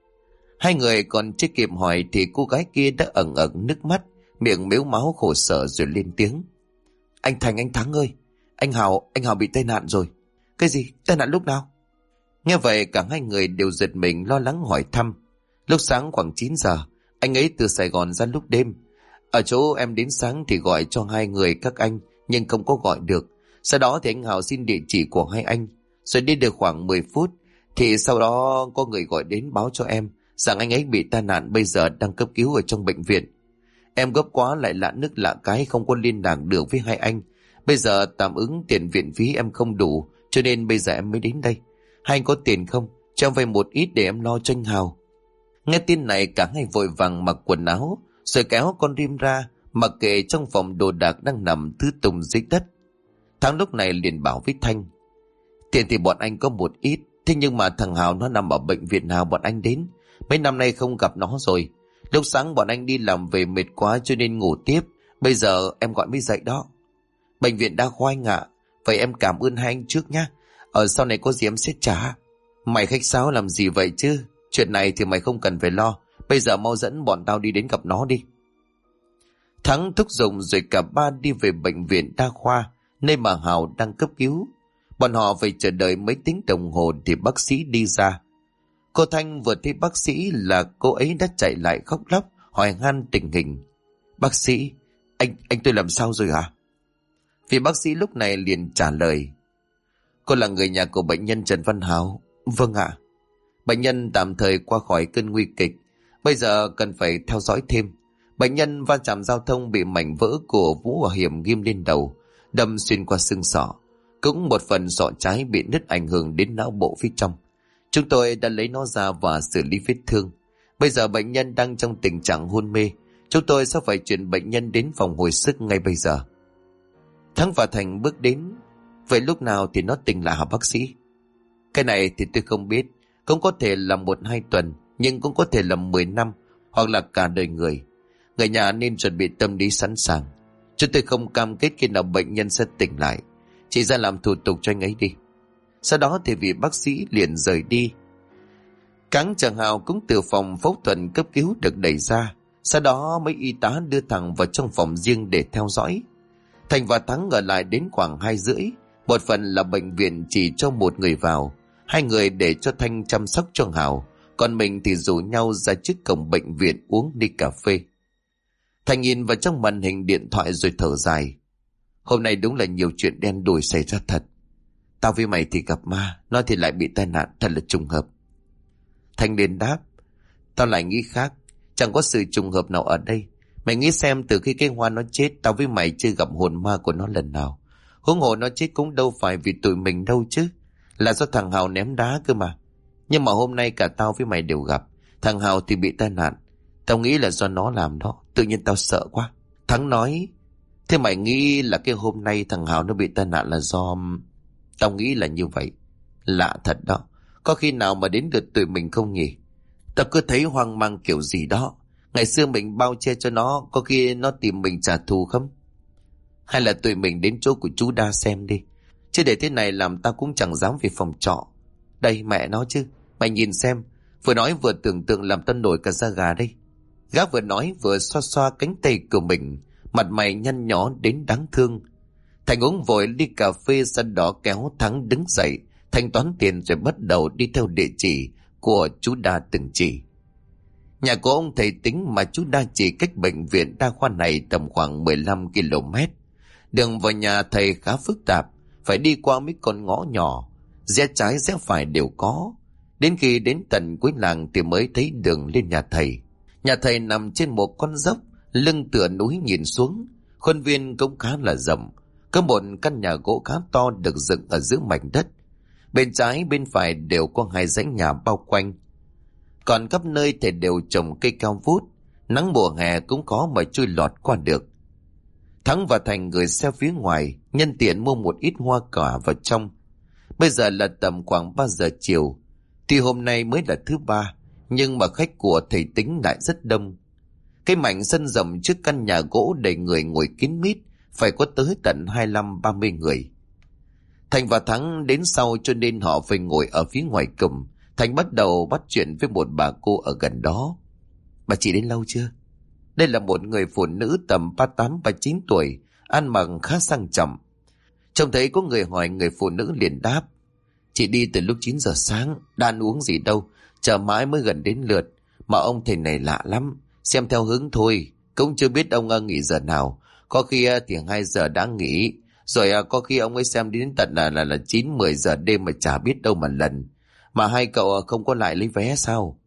Hai người còn chưa kịp hỏi thì cô gái kia đã ẩn ẩn nước mắt, miệng mếu máu khổ sở rồi lên tiếng. Anh Thành, anh Thắng ơi, anh Hào bị tai nạn rồi. Cái gì? Tai nạn lúc nào? Nghe vậy cả hai người đều giật mình lo lắng hỏi thăm. Lúc sáng khoảng 9 giờ, anh ấy từ Sài Gòn ra lúc đêm. Ở chỗ em đến sáng thì gọi cho hai người các anh, nhưng không có gọi được. Sau đó thì anh Hào xin địa chỉ của hai anh. Rồi đi được khoảng 10 phút, thì sau đó có người gọi đến báo cho em rằng anh ấy bị tai nạn, bây giờ đang cấp cứu ở trong bệnh viện. Em gấp quá lại lạ nước lạ cái, không có liên lạc được với hai anh. Bây giờ tạm ứng tiền viện phí em không đủ, cho nên bây giờ em mới đến đây. Hai anh có tiền không? Cho em vay một ít để em lo cho anh Hào. Nghe tin này cả hai vội vàng mặc quần áo, rồi kéo con rim ra, mặc kệ trong phòng đồ đạc đang nằm thứ tùng dưới đất. Thắng lúc này liền bảo với Thanh. Tiền thì bọn anh có một ít, thế nhưng mà thằng Hào nó nằm ở bệnh viện nào bọn anh đến. Mấy năm nay không gặp nó rồi. Lúc sáng bọn anh đi làm về mệt quá cho nên ngủ tiếp. Bây giờ em gọi mới dậy đó. Bệnh viện đa khoa anh ạ. Vậy em cảm ơn hai anh trước nhá. Ở sau này có gì em sẽ trả. Mày khách sáo làm gì vậy chứ? Chuyện này thì mày không cần phải lo. Bây giờ mau dẫn bọn tao đi đến gặp nó đi. Thắng thúc giục rồi cả ba đi về bệnh viện đa khoa, nơi mà Hào đang cấp cứu. Bọn họ phải chờ đợi mấy tiếng đồng hồ thì bác sĩ đi ra. Cô Thanh vừa thấy bác sĩ là cô ấy đã chạy lại khóc lóc hỏi han tình hình. Bác sĩ, anh tôi làm sao rồi hả? Vì bác sĩ lúc này liền trả lời. Cô là người nhà của bệnh nhân Trần Văn Hào. Vâng ạ. Bệnh nhân tạm thời qua khỏi cơn nguy kịch, bây giờ cần phải theo dõi thêm. Bệnh nhân va chạm giao thông bị mảnh vỡ của mũ bảo hiểm ghim lên đầu, đâm xuyên qua xương sọ. Cũng một phần sọ trái bị nứt ảnh hưởng đến não bộ phía trong. Chúng tôi đã lấy nó ra và xử lý vết thương. Bây giờ bệnh nhân đang trong tình trạng hôn mê. Chúng tôi sẽ phải chuyển bệnh nhân đến phòng hồi sức ngay bây giờ. Thắng và Thành bước đến. Vậy lúc nào thì nó tỉnh lại hả bác sĩ? Cái này thì tôi không biết. Cũng có thể là 1-2 tuần, nhưng cũng có thể là 10 năm, hoặc là cả đời người. Người nhà nên chuẩn bị tâm lý sẵn sàng. Chúng tôi không cam kết khi nào bệnh nhân sẽ tỉnh lại. Chỉ ra làm thủ tục cho anh ấy đi. Sau đó thì vị bác sĩ liền rời đi. Cáng chàng Hào cũng từ phòng phẫu thuật cấp cứu được đẩy ra. Sau đó mấy y tá đưa thẳng vào trong phòng riêng để theo dõi. Thành và Thắng ở lại đến khoảng 2:30. Một phần là bệnh viện chỉ cho một người vào, hai người để cho Thanh chăm sóc cho Hào, còn mình thì rủ nhau ra trước cổng bệnh viện uống ly cà phê. Thành nhìn vào trong màn hình điện thoại rồi thở dài. Hôm nay đúng là nhiều chuyện đen đủi xảy ra thật. Tao với mày thì gặp ma, nó thì lại bị tai nạn, thật là trùng hợp. Thanh liền đáp. Tao lại nghĩ khác, chẳng có sự trùng hợp nào ở đây. Mày nghĩ xem, từ khi cái Hoa nó chết, tao với mày chưa gặp hồn ma của nó lần nào. Huống hồ nó chết cũng đâu phải vì tụi mình đâu chứ, là do thằng Hào ném đá cơ mà. Nhưng mà hôm nay cả tao với mày đều gặp. Thằng Hào thì bị tai nạn. Tao nghĩ là do nó làm đó. Tự nhiên tao sợ quá. Thắng nói. Thế mày nghĩ là cái hôm nay thằng Hào nó bị tai nạn là do... Tao nghĩ là như vậy. Lạ thật đó. Có khi nào mà đến lượt tụi mình không nhỉ? Tao cứ thấy hoang mang kiểu gì đó. Ngày xưa mình bao che cho nó, có khi nó tìm mình trả thù không? Hay là tụi mình đến chỗ của chú Đa xem đi. Chứ để thế này làm tao cũng chẳng dám về phòng trọ. Đây mẹ nó chứ. Mày nhìn xem, Vừa nói vừa tưởng tượng làm tao nổi cả da gà đây. Gã vừa nói vừa xoa xoa cánh tay của mình, mặt mày nhăn nhó đến đáng thương. Thành uống vội ly cà phê, sau đó kéo Thắng đứng dậy, thanh toán tiền rồi bắt đầu đi theo địa chỉ của chú Đa từng chỉ. Nhà của ông thầy Tính mà chú Đa chỉ cách bệnh viện đa khoa này tầm khoảng 15 km. Đường vào nhà thầy khá phức tạp, phải đi qua mấy con ngõ nhỏ, rẽ trái rẽ phải đều có. Đến khi đến tận cuối làng thì mới thấy đường lên nhà thầy. Nhà thầy nằm trên một con dốc, lưng tựa núi nhìn xuống. Khuôn viên cũng khá là rộng, có một căn nhà gỗ khá to được dựng ở giữa mảnh đất. Bên trái bên phải đều có hai dãy nhà bao quanh, còn khắp nơi thì đều trồng cây cao vút, nắng mùa hè cũng có mà chui lọt qua được. Thắng và Thành gửi xe phía ngoài, nhân tiện mua một ít hoa quả vào trong. Bây giờ là tầm khoảng 3 giờ chiều, thì hôm nay mới là thứ ba, nhưng mà khách của thầy Tính lại rất đông. Cái mảnh sân rộng trước căn nhà gỗ đầy người ngồi kín mít, phải có tới tận 25-30 người. Thành và Thắng đến sau cho nên họ phải ngồi ở phía ngoài cổng. Thành bắt đầu bắt chuyện với một bà cô ở gần đó. Bà chị đến lâu chưa? Đây là một người phụ nữ tầm 38-39 tuổi, ăn mặc khá sang trọng. Trông thấy có người hỏi, người phụ nữ liền đáp: Chị đi từ lúc 9 giờ sáng, đã ăn uống gì đâu, chờ mãi mới gần đến lượt. Mà ông thầy này lạ lắm, xem theo hứng thôi, cũng chưa biết ông nghỉ giờ nào. Có khi thì 2 giờ đã nghỉ, rồi có khi ông ấy xem đến tận là 9-10 giờ đêm mà chả biết đâu mà lần. Mà hai cậu không có lại lấy vé sao?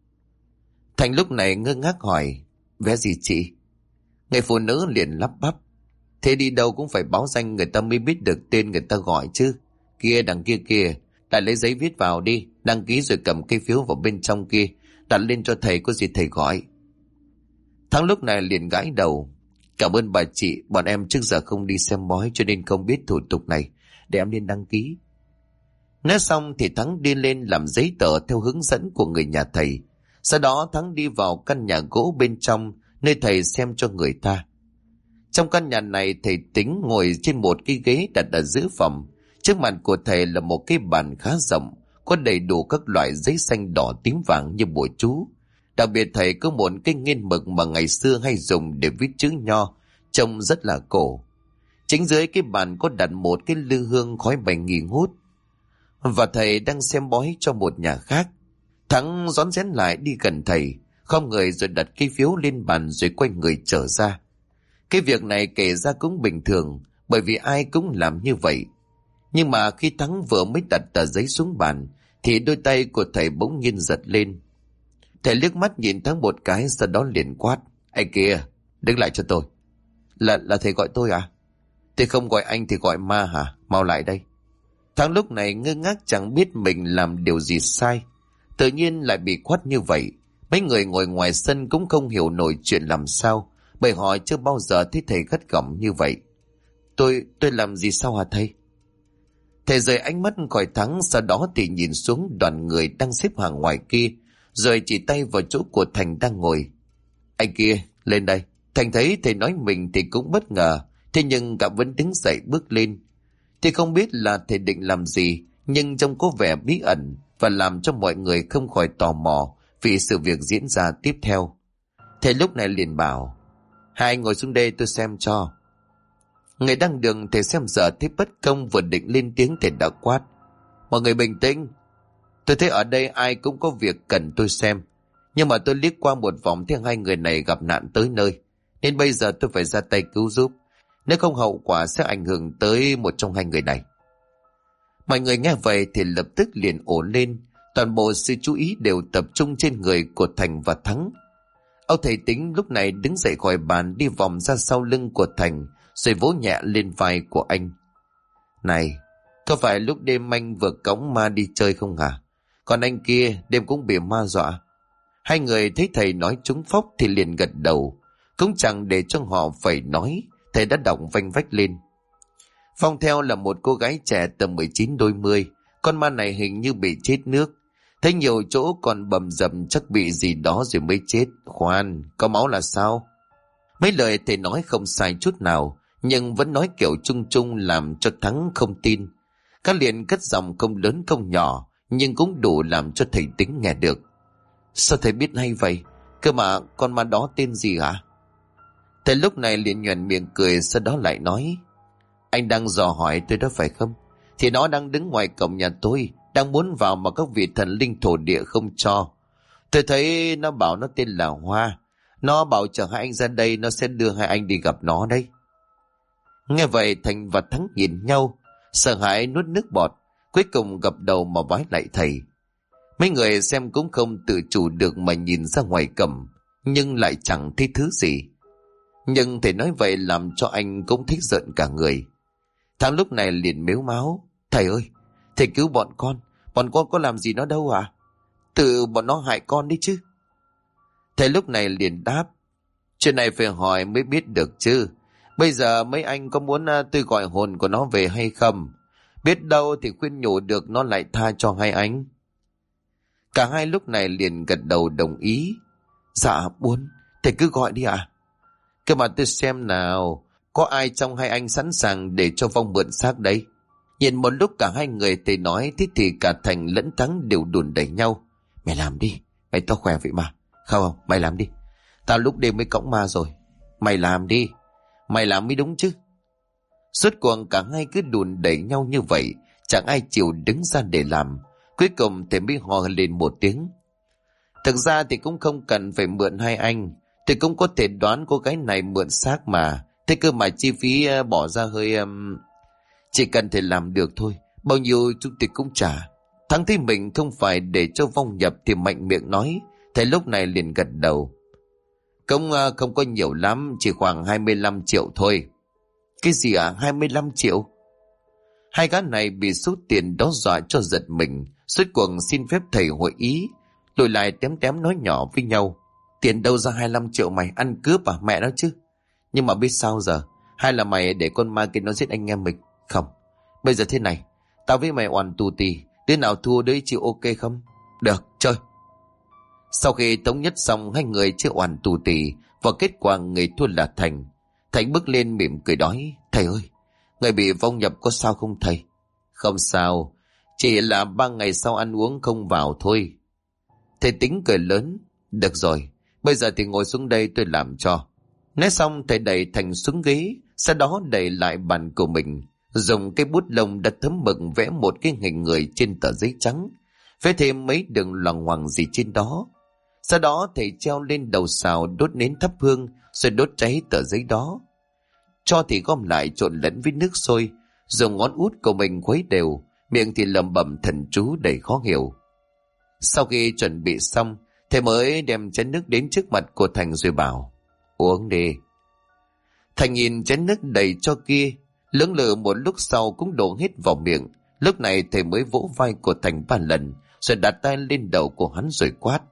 Thành lúc này ngơ ngác hỏi: Vé gì chị? Người phụ nữ liền lắp bắp: Thế đi đâu cũng phải báo danh người ta mới biết được tên người ta gọi chứ. Kia đằng kia kìa, lại lấy giấy viết vào đi, đăng ký rồi cầm cây phiếu vào bên trong kia, đặt lên cho thầy, có gì thầy gọi. Thắng lúc này liền gãi đầu: Cảm ơn bà chị, bọn em trước giờ không đi xem bói cho nên không biết thủ tục này, để em lên đăng ký. Nói xong thì Thắng đi lên làm giấy tờ theo hướng dẫn của người nhà thầy. Sau đó Thắng đi vào căn nhà gỗ bên trong, nơi thầy xem cho người ta. Trong căn nhà này, thầy Tính ngồi trên một cái ghế đặt ở giữa phòng. Trước mặt của thầy là một cái bàn khá rộng, có đầy đủ các loại giấy xanh đỏ tím vàng như bùa chú. Đặc biệt thầy có một cái nghiên mực mà ngày xưa hay dùng để viết chữ nho, trông rất là cổ. Chính dưới cái bàn có đặt một cái lư hương khói bay nghi ngút. Và thầy đang xem bói cho một nhà khác. Thắng rón rén lại đi gần thầy, khom người rồi đặt cây phiếu lên bàn rồi quay người trở ra. Cái việc này kể ra cũng bình thường, bởi vì ai cũng làm như vậy. Nhưng mà khi Thắng vừa mới đặt tờ giấy xuống bàn thì đôi tay của thầy bỗng nhiên giật lên. Thầy liếc mắt nhìn Thắng một cái, sau đó liền quát: Anh kia, đứng lại cho tôi. Là thầy gọi tôi à? Thầy không gọi anh thì gọi ma hả? Mau lại đây. Thắng lúc này ngơ ngác chẳng biết mình làm điều gì sai, tự nhiên lại bị quát như vậy. Mấy người ngồi ngoài sân cũng không hiểu nổi chuyện làm sao, bởi họ chưa bao giờ thấy thầy gắt gỏng như vậy. Tôi làm gì sao hả thầy? Thầy rời ánh mắt khỏi Thắng, sau đó thì nhìn xuống đoàn người đang xếp hàng ngoài kia, rồi chỉ tay vào chỗ của Thành đang ngồi. Anh kia, lên đây. Thành thấy thầy nói mình thì cũng bất ngờ, thế nhưng cả vẫn đứng dậy bước lên. Thì không biết là thầy định làm gì, nhưng trông có vẻ bí ẩn và làm cho mọi người không khỏi tò mò vì sự việc diễn ra tiếp theo. Thầy lúc này liền bảo: Hai anh ngồi xuống đây tôi xem cho. Người đang đường thầy xem giờ thấy bất công, vừa định lên tiếng thầy đã quát: Mọi người bình tĩnh. Tôi thấy ở đây ai cũng có việc cần tôi xem, nhưng mà tôi liếc qua một vòng thấy hai người này gặp nạn tới nơi, nên bây giờ tôi phải ra tay cứu giúp. Nếu không hậu quả sẽ ảnh hưởng tới một trong hai người này. Mọi người nghe vậy thì lập tức liền ổn lên. Toàn bộ sự chú ý đều tập trung trên người của Thành và Thắng. Ông thầy Tính lúc này đứng dậy khỏi bàn, đi vòng ra sau lưng của Thành, rồi vỗ nhẹ lên vai của anh. Này, có phải lúc đêm anh vừa cõng ma đi chơi không hả? Còn anh kia đêm cũng bị ma dọa. Hai người thấy thầy nói trúng phóc thì liền gật đầu. Cũng chẳng để cho họ phải nói, thầy đã đọc vanh vách lên. Phong theo là một cô gái trẻ tầm 19 đôi mươi. Con ma này hình như bị chết nước. Thấy nhiều chỗ còn bầm dầm, chắc bị gì đó rồi mới chết. Khoan, có máu là sao? Mấy lời thầy nói không sai chút nào, nhưng vẫn nói kiểu chung chung làm cho Thắng không tin. Các liền cất giọng không lớn không nhỏ, nhưng cũng đủ làm cho thầy Tính nghe được. Sao thầy biết hay vậy? Cơ mà con ma đó tên gì hả? Thầy lúc này liền nhoẻn miệng cười, sau đó lại nói: Anh đang dò hỏi tôi đó phải không? Thì nó đang đứng ngoài cổng nhà tôi, đang muốn vào mà các vị thần linh thổ địa không cho. Tôi thấy nó bảo nó tên là Hoa. Nó bảo chờ hai anh ra đây, nó sẽ đưa hai anh đi gặp nó đấy. Nghe vậy Thành và Thắng nhìn nhau, sợ hãi nuốt nước bọt, cuối cùng gập đầu mà vái lại thầy. Mấy người xem cũng không tự chủ được mà nhìn ra ngoài cổng, nhưng lại chẳng thấy thứ gì. Nhưng thầy nói vậy làm cho anh cũng thích giận cả người. Thằng lúc này liền mếu máo: Thầy ơi, thầy cứu bọn con có làm gì nó đâu à? Tự bọn nó hại con đi chứ. Thầy lúc này liền đáp: Chuyện này phải hỏi mới biết được chứ. Bây giờ mấy anh có muốn tôi gọi hồn của nó về hay không? Biết đâu thì khuyên nhủ được nó lại tha cho hai anh. Cả hai lúc này liền gật đầu đồng ý. Dạ muốn, thầy cứ gọi đi ạ. Cơ mà tôi xem nào, có ai trong hai anh sẵn sàng để cho Vong mượn xác đấy? Nhìn một lúc cả hai người thầy nói thế thì cả Thành lẫn Thắng đều đùn đẩy nhau. Mày làm đi, mày to khỏe vậy mà. Không, mày làm đi. Tao lúc đêm mới cõng ma rồi. Mày làm đi, mày làm mới đúng chứ. Suốt cuộc cả hai cứ đùn đẩy nhau như vậy, chẳng ai chịu đứng ra để làm. Cuối cùng thầy mới hò lên một tiếng. Thực ra thì cũng không cần phải mượn hai anh. Tôi cũng có thể đoán cô gái này mượn xác mà. Thế cơ mà chi phí bỏ ra hơi... Chỉ cần thầy làm được thôi, bao nhiêu chúng tôi cũng trả. Thắng thấy mình không phải để cho Vong nhập thì mạnh miệng nói. Thầy lúc này liền gật đầu. Cũng không có nhiều lắm, chỉ khoảng 25 triệu thôi. Cái gì ạ? 25 triệu? Hai gã này bị số tiền đó dọa cho giật mình. Suốt cuộc xin phép thầy hội ý, lùi lại tém tém nói nhỏ với nhau. Tiền đâu ra 25 triệu mày, ăn cướp à? Mẹ nó chứ. Nhưng mà biết sao giờ? Hay là mày để con ma kia nó giết anh em mình? Không, bây giờ thế này, tao với mày oằn tù tì, đứa nào thua đấy chịu ok không? Được, chơi. Sau khi thống nhất xong, hai người chưa oằn tù tì, và kết quả người thua là Thành. Thành bước lên mỉm cười nói: Thầy ơi, người bị vong nhập có sao không thầy? Không sao, chỉ là 3 ngày sau ăn uống không vào thôi. Thầy tính cười lớn: Được rồi, bây giờ thì ngồi xuống đây tôi làm cho. Nói xong thầy đẩy Thành xuống ghế, sau đó đẩy lại bàn của mình, dùng cây bút lông đã thấm mực vẽ một cái hình người trên tờ giấy trắng, vẽ thêm mấy đường loằng ngoằng gì trên đó. Sau đó thầy treo lên đầu sào đốt nến thắp hương, rồi đốt cháy tờ giấy đó. Cho thì gom lại trộn lẫn với nước sôi, dùng ngón út của mình khuấy đều, miệng thì lẩm bẩm thần chú đầy khó hiểu. Sau khi chuẩn bị xong, thầy mới đem chén nước đến trước mặt của Thành rồi bảo: Uống đi. Thành nhìn chén nước đầy cho kia, lưỡng lự một lúc sau cũng đổ hết vào miệng. Lúc này thầy mới vỗ vai của Thành 3 lần, rồi đặt tay lên đầu của hắn rồi quát: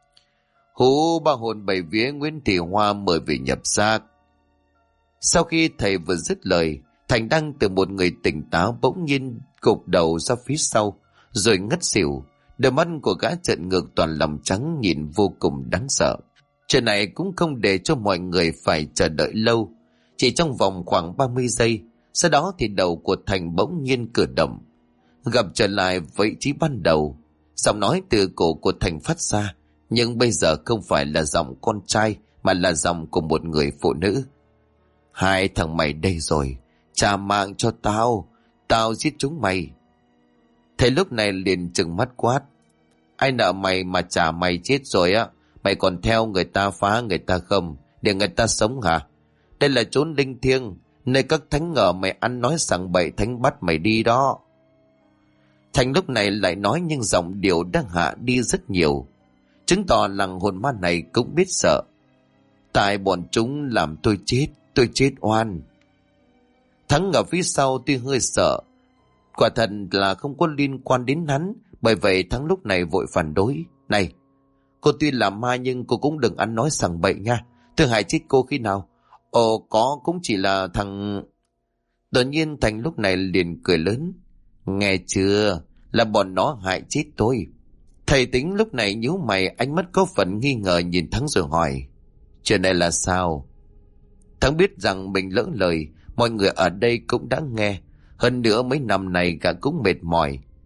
Hú ba hồn bảy vía Nguyễn Thị Hoa mời về nhập xác. Sau khi thầy vừa dứt lời, Thành đang từ một người tỉnh táo bỗng nhiên gục đầu ra phía sau, rồi ngất xỉu. Đôi mắt của gã trợn ngược toàn lòng trắng, nhìn vô cùng đáng sợ. Chuyện này cũng không để cho mọi người phải chờ đợi lâu. Chỉ trong vòng khoảng 30 giây, sau đó thì đầu của Thành bỗng nhiên cử động, gặp trở lại vị trí ban đầu. Giọng nói từ cổ của Thành phát ra, nhưng bây giờ không phải là giọng con trai, mà là giọng của một người phụ nữ. Hai thằng mày đây rồi, trả mạng cho tao, tao giết chúng mày. Thầy lúc này liền trừng mắt quát: Ai nợ mày mà trả mày chết rồi á, mày còn theo người ta phá người ta không, để người ta sống hả? Đây là chốn linh thiêng, nơi các thánh ngờ mày ăn nói sảng bậy, thánh bắt mày đi đó. Thành lúc này lại nói nhưng giọng điệu đang hạ đi rất nhiều, chứng tỏ làng hồn ma này cũng biết sợ. Tại bọn chúng làm tôi chết oan. Thắng ở phía sau tuy hơi sợ, quả thật là không có liên quan đến hắn, bởi vậy Thắng lúc này vội phản đối: Này, cô tuy là ma nhưng cô cũng đừng ăn nói sảng bậy nha, tôi hại chết cô khi nào? Ồ, có, cũng chỉ là thằng... Đột nhiên Thành lúc này liền cười lớn: Nghe chưa, là bọn nó hại chết tôi. Thầy Tính lúc này nhíu mày, ánh mắt có phần nghi ngờ nhìn Thắng rồi hỏi: Chuyện này là sao? Thắng biết rằng mình lỡ lời, mọi người ở đây cũng đã nghe. Hơn nữa mấy năm này gã cũng mệt mỏi.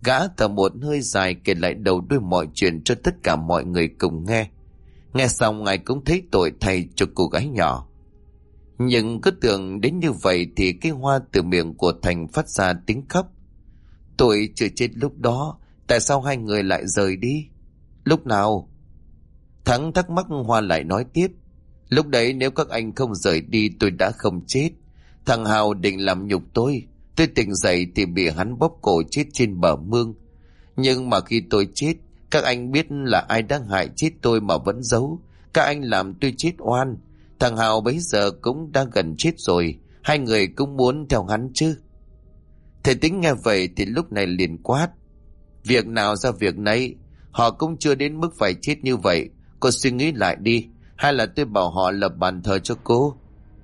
Gã thở một hơi dài kể lại đầu đuôi mọi chuyện cho tất cả mọi người cùng nghe. Nghe xong ngài cũng thấy tội thay cho cô gái nhỏ. Nhưng cứ tưởng đến như vậy thì cái Hoa từ miệng của Thành phát ra tiếng khóc. Tôi chưa chết lúc đó, tại sao hai người lại rời đi? Lúc nào? Thắng thắc mắc. Hoa lại nói tiếp. Lúc đấy nếu các anh không rời đi tôi đã không chết. Thằng Hào định làm nhục tôi. Tôi tỉnh dậy thì bị hắn bóp cổ chết trên bờ mương. Nhưng mà khi tôi chết, các anh biết là ai đang hại chết tôi mà vẫn giấu. Các anh làm tôi chết oan. Thằng Hào bấy giờ cũng đang gần chết rồi. Hai người cũng muốn theo hắn chứ. Thầy Tính nghe vậy thì lúc này liền quát. Việc nào ra việc nấy. Họ cũng chưa đến mức phải chết như vậy. Cô suy nghĩ lại đi. Hay là tôi bảo họ lập bàn thờ cho cô?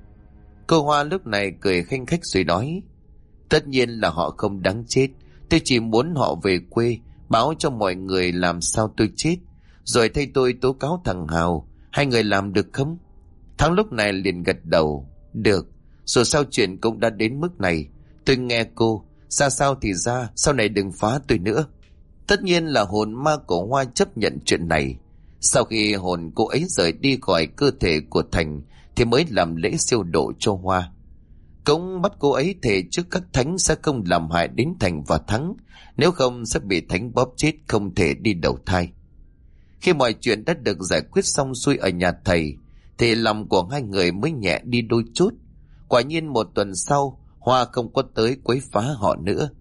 Cô Hoa lúc này cười khanh khách rồi nói. Tất nhiên là họ không đáng chết. Tôi chỉ muốn họ về quê, báo cho mọi người làm sao tôi chết, rồi thay tôi tố cáo thằng Hào. Hai người làm được không? Thắng lúc này liền gật đầu. Được, dù sao chuyện cũng đã đến mức này. Tôi nghe cô, ra sao thì ra, sau này đừng phá tôi nữa. Tất nhiên là hồn ma của Hoa chấp nhận chuyện này. Sau khi hồn cô ấy rời đi khỏi cơ thể của Thành thì mới làm lễ siêu độ cho Hoa. Cũng bắt cô ấy thề trước các thánh sẽ không làm hại đến Thành và Thắng, nếu không sẽ bị thánh bóp chết không thể đi đầu thai. Khi mọi chuyện đã được giải quyết xong xuôi ở nhà thầy thì lòng của hai người mới nhẹ đi đôi chút. Quả nhiên một tuần sau Hoa không có tới quấy phá họ nữa.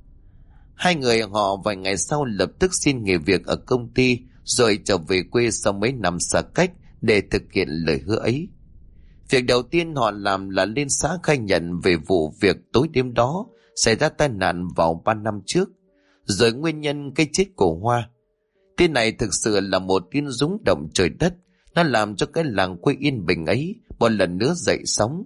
Hai người họ vài ngày sau lập tức xin nghỉ việc ở công ty rồi trở về quê sau mấy năm xa cách để thực hiện lời hứa ấy. Việc đầu tiên họ làm là lên xã khai nhận về vụ việc tối đêm đó xảy ra tai nạn vào 3 năm trước, rồi nguyên nhân cái chết của Hoa. Tin này thực sự là một tin rung động trời đất, nó làm cho cái làng quê yên bình ấy một lần nữa dậy sóng.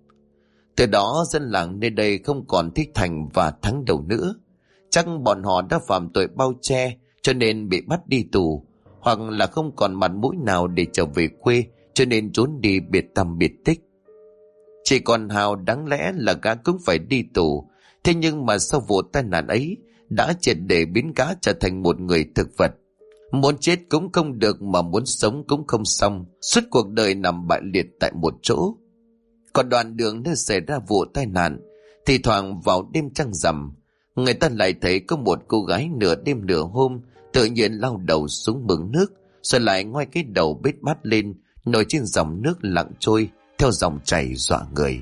Từ đó dân làng nơi đây không còn thích Thành và Thắng đâu nữa. Chắc bọn họ đã phạm tội bao che cho nên bị bắt đi tù, hoặc là không còn mặt mũi nào để trở về quê cho nên trốn đi biệt tăm biệt tích. Chỉ còn Hào đáng lẽ là gã cũng phải đi tù, thế nhưng mà sau vụ tai nạn ấy đã triệt để biến gã trở thành một người thực vật. Muốn chết cũng không được mà muốn sống cũng không xong, suốt cuộc đời nằm bại liệt tại một chỗ. Còn đoạn đường nơi xảy ra vụ tai nạn, thì thoảng vào đêm trăng rằm, người ta lại thấy có một cô gái nửa đêm nửa hôm tự nhiên lao đầu xuống mương nước, rồi lại ngoai cái đầu bết bát lên, nổi trên dòng nước lặng trôi theo dòng chảy dọa người.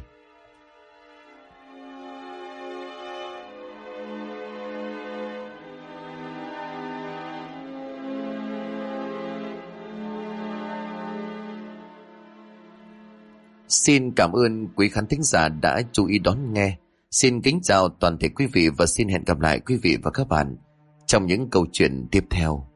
Xin cảm ơn quý khán thính giả đã chú ý đón nghe. Xin kính chào toàn thể quý vị và xin hẹn gặp lại quý vị và các bạn trong những câu chuyện tiếp theo.